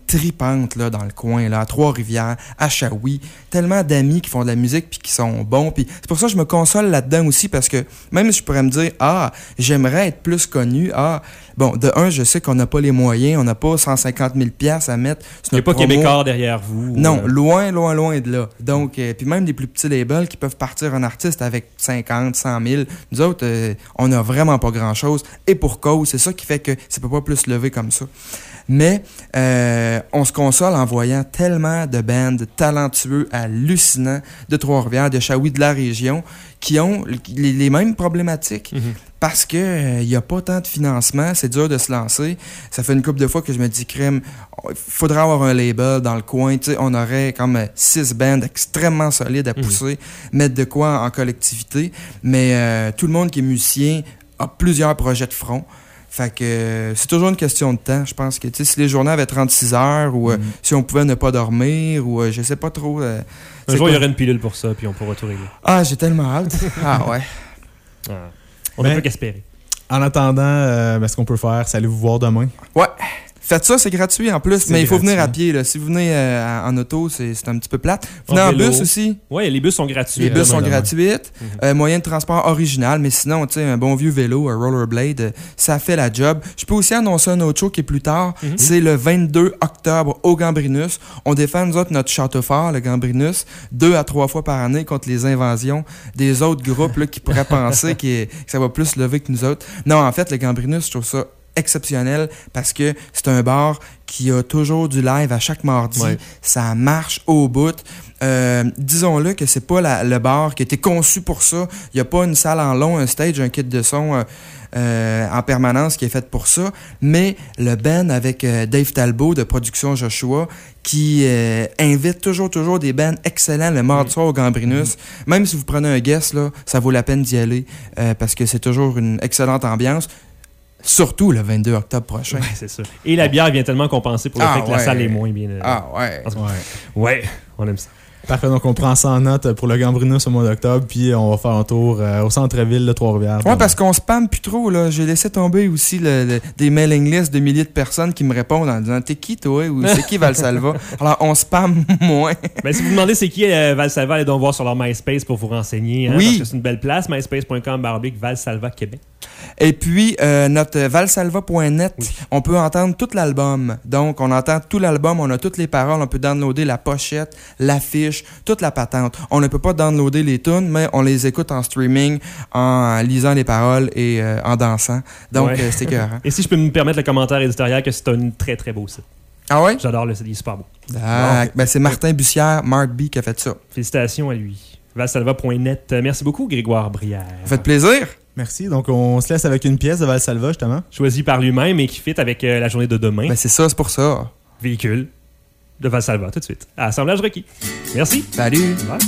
tripante là, dans le coin, là, à Trois-Rivières, à Shawi. Tellement d'amis qui font de la musique puis qui sont bons. Puis c'est pour ça que je me console là-dedans aussi, parce que même si je pourrais me dire « Ah, j'aimerais être plus connu. » Ah, bon, de un, je sais qu'on n'a pas les moyens, on n'a pas cent cinquante mille dollars à mettre sur notre promo. Il n'y a pas Québécois derrière vous. Non, euh... loin, loin, loin de là. Donc, euh, puis même des plus petits labels qui peuvent partir un artiste avec cinquante, cent mille. Nous autres, euh, on n'a vraiment pas grand-chose. Et pour cause, c'est ça qui fait que ça peut pas plus se lever comme ça. Mais euh, on se console en voyant tellement de bands talentueux, hallucinants de Trois-Rivières, de Shawi, de la région, qui ont les, les mêmes problématiques. Mm-hmm. Parce que il euh, n'y a pas tant de financement, c'est dur de se lancer. Ça fait une couple de fois que je me dis, crème, il faudrait avoir un label dans le coin. Tu sais, on aurait comme six bands extrêmement solides à pousser, mm-hmm. mettre de quoi en collectivité. Mais euh, tout le monde qui est musicien a plusieurs projets de front. Fait que euh, c'est toujours une question de temps. Je pense que si les journées avaient trente-six heures ou euh, mm-hmm. si on pouvait ne pas dormir ou euh, je sais pas trop. Euh, un jour, il y aurait une pilule pour ça, puis on pourra tout régler. Ah, j'ai tellement hâte. Ah ouais. Ah. On ne peut qu'espérer. En attendant, euh, ben, ce qu'on peut faire, c'est aller vous voir demain. Ouais. Faites ça, c'est gratuit en plus, c'est mais il faut gratuit. venir à pied. Là. Si vous venez euh, en auto, c'est, c'est un petit peu plate. Venez en, en bus aussi. Oui, les bus sont gratuits. Les bus sont gratuits. Mm-hmm. Euh, moyen de transport original, mais sinon, tu sais, un bon vieux vélo, un rollerblade, euh, ça fait la job. Je peux aussi annoncer un autre show qui est plus tard. Mm-hmm. C'est le vingt-deux octobre au Gambrinus. On défend, nous autres, notre château fort, le Gambrinus, deux à trois fois par année contre les invasions des autres groupes là, qui pourraient penser que ça va plus lever que nous autres. Non, en fait, le Gambrinus, je trouve ça exceptionnel parce que c'est un bar qui a toujours du live à chaque mardi. Ouais. Ça marche au bout. Euh, disons-le que c'est pas la, le bar qui a été conçu pour ça. Il n'y a pas une salle en long, un stage, un kit de son euh, euh, en permanence qui est fait pour ça. Mais le band avec euh, Dave Talbot de Production Joshua qui euh, invite toujours, toujours des bands excellents le mardi soir au Gambrinus. Mm-hmm. Même si vous prenez un guest, là, ça vaut la peine d'y aller euh, parce que c'est toujours une excellente ambiance. Surtout le vingt-deux octobre prochain. Oui, c'est ça. Et la bière vient tellement compenser pour le ah, fait que ouais. la salle est moins bien. Euh, ah ouais. ouais. Ouais, on aime ça. Parfait, donc on prend ça en note pour le Gambrinus au mois d'octobre, puis on va faire un tour euh, au centre-ville de Trois-Rivières. Ouais, parce qu'on spamme plus trop, là. J'ai laissé tomber aussi le, le, des mailing lists de milliers de personnes qui me répondent en disant « T'es qui, toi? » ou « C'est qui Valsalva? » Alors, on spamme moins. Ben, si vous demandez c'est qui euh, Valsalva, allez donc voir sur leur MySpace pour vous renseigner. Hein, oui. Parce que c'est une belle place, myspace point com baroblique Valsalva Québec. Et puis, euh, notre valsalva point net, oui. on peut entendre tout l'album. Donc, on entend tout l'album, on a toutes les paroles, on peut downloader la pochette, l'affiche, toute la patente. On ne peut pas downloader les tunes, mais on les écoute en streaming, en lisant les paroles et euh, en dansant. Donc, ouais. euh, c'est écœurant. Et si je peux me permettre le commentaire éditorial, que c'est un très, très beau site. Ah ouais? J'adore le site, il est super beau. Ah, bon. Ben, c'est Martin Bussière, Mark B, qui a fait ça. Félicitations à lui. valsalva point net. Merci beaucoup, Grégoire Brière. Faites plaisir. Merci. Donc, on se laisse avec une pièce de Valsalva, justement. Choisie par lui-même et qui fit avec euh, la journée de demain. Ben, c'est ça, c'est pour ça. Véhicule de Valsalva, tout de suite. À Assemblage requis. Merci. Salut. Bye.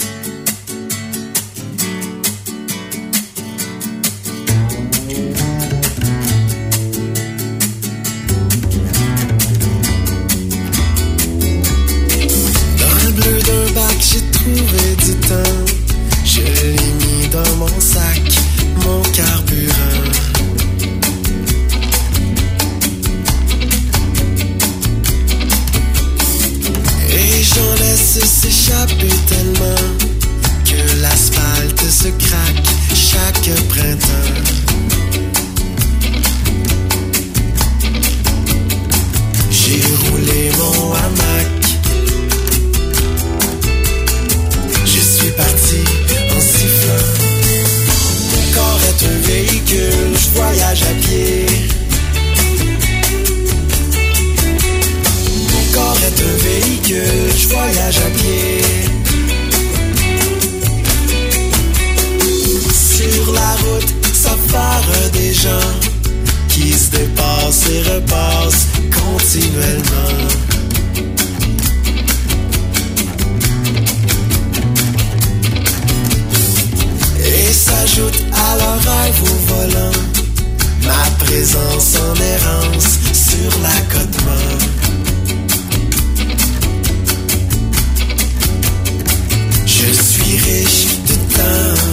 Dans le bleu d'un bac, j'ai trouvé du temps. Je l'ai mis dans mon sac, mon carburant. Et j'en laisse s'échapper tellement que l'asphalte se craque chaque printemps. J'ai roulé mon hamac. Je suis parti en sifflant. Mon corps est un véhicule, je voyage à pied. Mon corps est un véhicule, je voyage à pied. Sur la route, ça part des gens qui se dépassent et repassent continuellement. Et s'ajoute à leur rêve au volant ma présence en errance sur l'accotement. Je suis riche de temps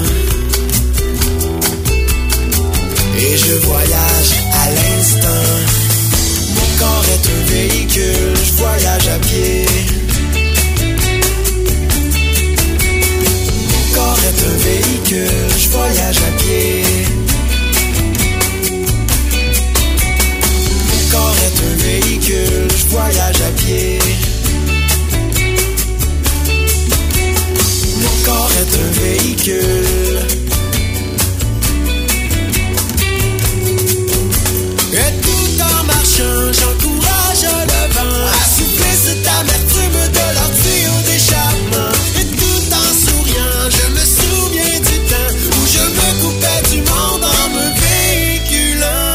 et je voyage à l'instant. Mon corps est un véhicule, je vois pied. Mon corps est un véhicule, je voyage à pied. Mon corps est un véhicule, je voyage à pied. Mon corps est un véhicule. Et tout en marchant, j'encourage le vent à souffler cette amertume de leur tuyau d'échappement. Et tout en souriant, je me souviens du temps où je me coupais du monde en me véhiculant.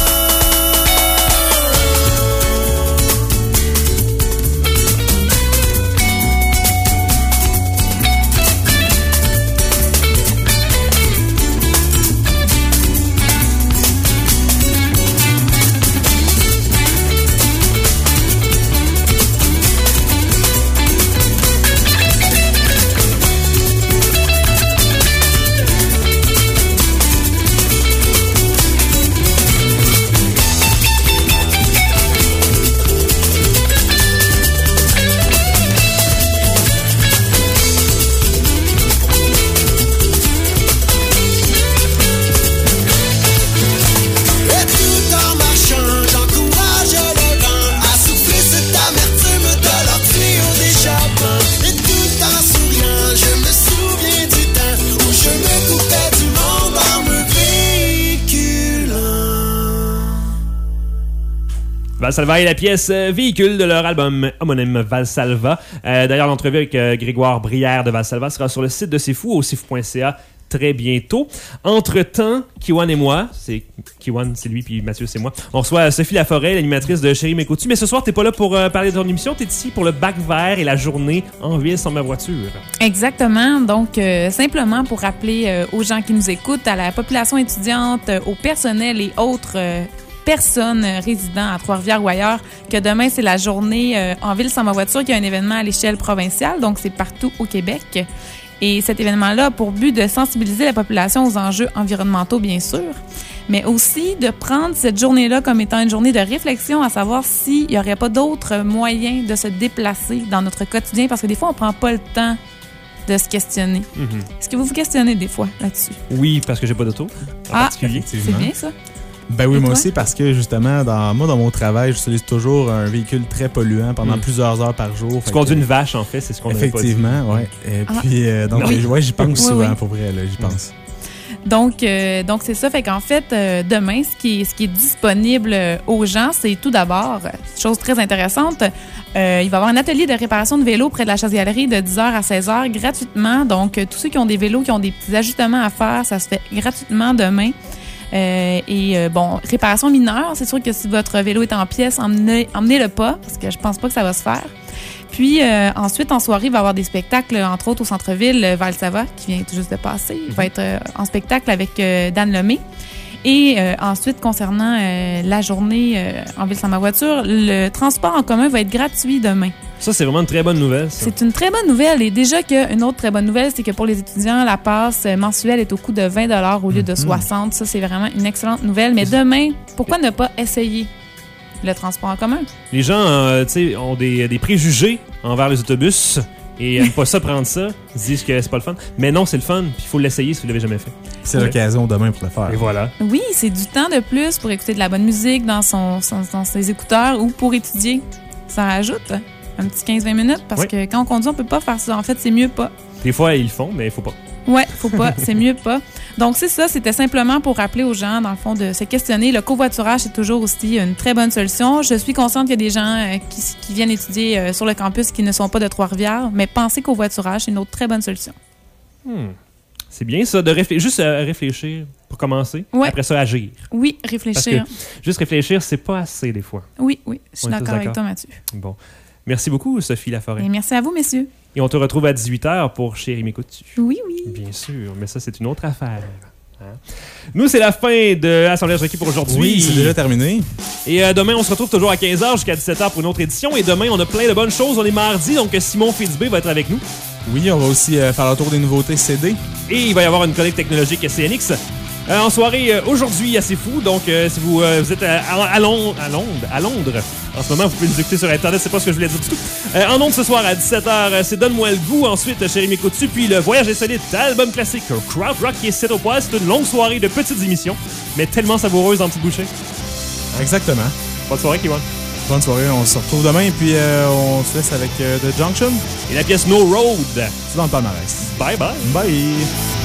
Valsalva est la pièce euh, véhicule de leur album homonyme Valsalva. Euh, d'ailleurs, l'entrevue avec euh, Grégoire Brière de Valsalva sera sur le site de C'est Fou, au c'est fou point c a, très bientôt. Entre-temps, Kiwan et moi, c'est Kiwan, c'est lui, puis Mathieu, c'est moi, on reçoit Sophie Laforêt, l'animatrice de Chérie m'écoutes-tu. Mais ce soir, t'es pas là pour euh, parler de ton émission, t'es ici pour le bac vert et la journée en ville sans ma voiture. Exactement. Donc, euh, simplement pour rappeler euh, aux gens qui nous écoutent, à la population étudiante, euh, au personnel et autres euh, personnes résidant à Trois-Rivières ou ailleurs, que demain, c'est la journée euh, en ville sans ma voiture, qui est un événement à l'échelle provinciale, donc c'est partout au Québec. Et cet événement-là a pour but de sensibiliser la population aux enjeux environnementaux, bien sûr, mais aussi de prendre cette journée-là comme étant une journée de réflexion, à savoir s'il n'y aurait pas d'autres moyens de se déplacer dans notre quotidien, parce que des fois, on ne prend pas le temps de se questionner. Mm-hmm. Est-ce que vous vous questionnez des fois là-dessus? Oui, parce que j'ai pas d'auto, en ah, particulier. C'est bien ça. Ben oui, Et moi toi? aussi, parce que justement, dans, moi, dans mon travail, j'utilise toujours un véhicule très polluant pendant Mm. plusieurs heures par jour. Tu conduis une vache, en fait, c'est ce qu'on avait pas dit. Effectivement, oui. Et Ah. puis, euh, donc, Oui. ouais, j'y pense Oui, souvent, oui. pour vrai, là, j'y pense. Donc, euh, donc c'est ça. Fait qu'en fait, euh, demain, ce qui est, ce qui est disponible euh, aux gens, c'est tout d'abord, euh, chose très intéressante, euh, il va y avoir un atelier de réparation de vélos près de la chasse-galerie de dix heures à seize heures gratuitement. Donc, euh, tous ceux qui ont des vélos, qui ont des petits ajustements à faire, ça se fait gratuitement demain. Euh, et euh, bon, réparation mineure, c'est sûr que si votre vélo est en pièces, emmenez, emmenez-le pas, parce que je pense pas que ça va se faire. Puis euh, ensuite, en soirée, il va y avoir des spectacles, entre autres au centre-ville, euh, Valsalva, qui vient tout juste de passer. Il va être euh, en spectacle avec euh, Dan Lemay. Et euh, ensuite, concernant euh, la journée euh, en ville sans ma voiture, le transport en commun va être gratuit demain. Ça, c'est vraiment une très bonne nouvelle, ça. C'est une très bonne nouvelle. Et déjà qu'une autre très bonne nouvelle, c'est que pour les étudiants, la passe mensuelle est au coût de vingt dollars au lieu de soixante. Ça, c'est vraiment une excellente nouvelle. Mais demain, pourquoi ne pas essayer le transport en commun? Les gens, euh, tu sais, ont des, des préjugés envers les autobus et n'aiment pas ça prendre ça. Ils disent que c'est pas le fun. Mais non, c'est le fun. Puis il faut l'essayer si vous l'avez jamais fait. C'est Ouais. l'occasion demain pour le faire. Et voilà. Oui, c'est du temps de plus pour écouter de la bonne musique dans, son, son- dans ses écouteurs ou pour étudier. Ça rajoute un petit quinze vingt minutes parce Oui. que quand on conduit, on peut pas faire ça. En fait, c'est mieux pas. Des fois, ils le font, mais il faut pas. Ouais, faut pas, c'est mieux pas. Donc c'est ça, c'était simplement pour rappeler aux gens, dans le fond, de se questionner. Le covoiturage, c'est toujours aussi une très bonne solution. Je suis consciente qu'il y a des gens euh, qui, qui viennent étudier euh, sur le campus qui ne sont pas de Trois-Rivières, mais pensez covoiturage, c'est une autre très bonne solution. Hmm. C'est bien ça, de réfléchir, juste euh, réfléchir pour commencer. Ouais. Après ça, agir. Oui, Parce réfléchir. que juste réfléchir, c'est pas assez des fois. Oui, oui, je suis On est tous d'accord avec d'accord. toi, Mathieu. Bon. Merci beaucoup, Sophie Laforêt. Et merci à vous, messieurs. Et on te retrouve à dix-huit heures pour Chérie m'écoutes-tu. Oui, oui. Bien sûr, mais ça, c'est une autre affaire. Hein? Nous, c'est la fin de Assemblage requis pour aujourd'hui. Oui, c'est déjà terminé. Et euh, demain, on se retrouve toujours à quinze heures jusqu'à dix-sept heures pour une autre édition. Et demain, on a plein de bonnes choses. On est mardi, donc Simon Fitzbé va être avec nous. Oui, on va aussi euh, faire le tour des nouveautés C D. Et il va y avoir une chronique technologique C N X. Euh, en soirée, euh, aujourd'hui, à C'est Fou. Donc, euh, si vous, euh, vous êtes à, à, à Londres, à Londres, à Londres En ce moment, vous pouvez nous écouter sur Internet, c'est pas ce que je voulais dire du tout. Euh, en ondes ce soir à dix-sept heures, c'est Donne-moi le goût. Ensuite, Chérie m'écoute-tu, puis le Voyage insolite, album classique, Crowd Rock qui est sept au poil. C'est une longue soirée de petites émissions, mais tellement savoureuse en petites bouchées. Exactement. Bonne soirée, Kiwan. Bonne soirée, on se retrouve demain, puis euh, on se laisse avec euh, The Junction. Et la pièce No Road. C'est dans le palmarès. Bye bye. Bye.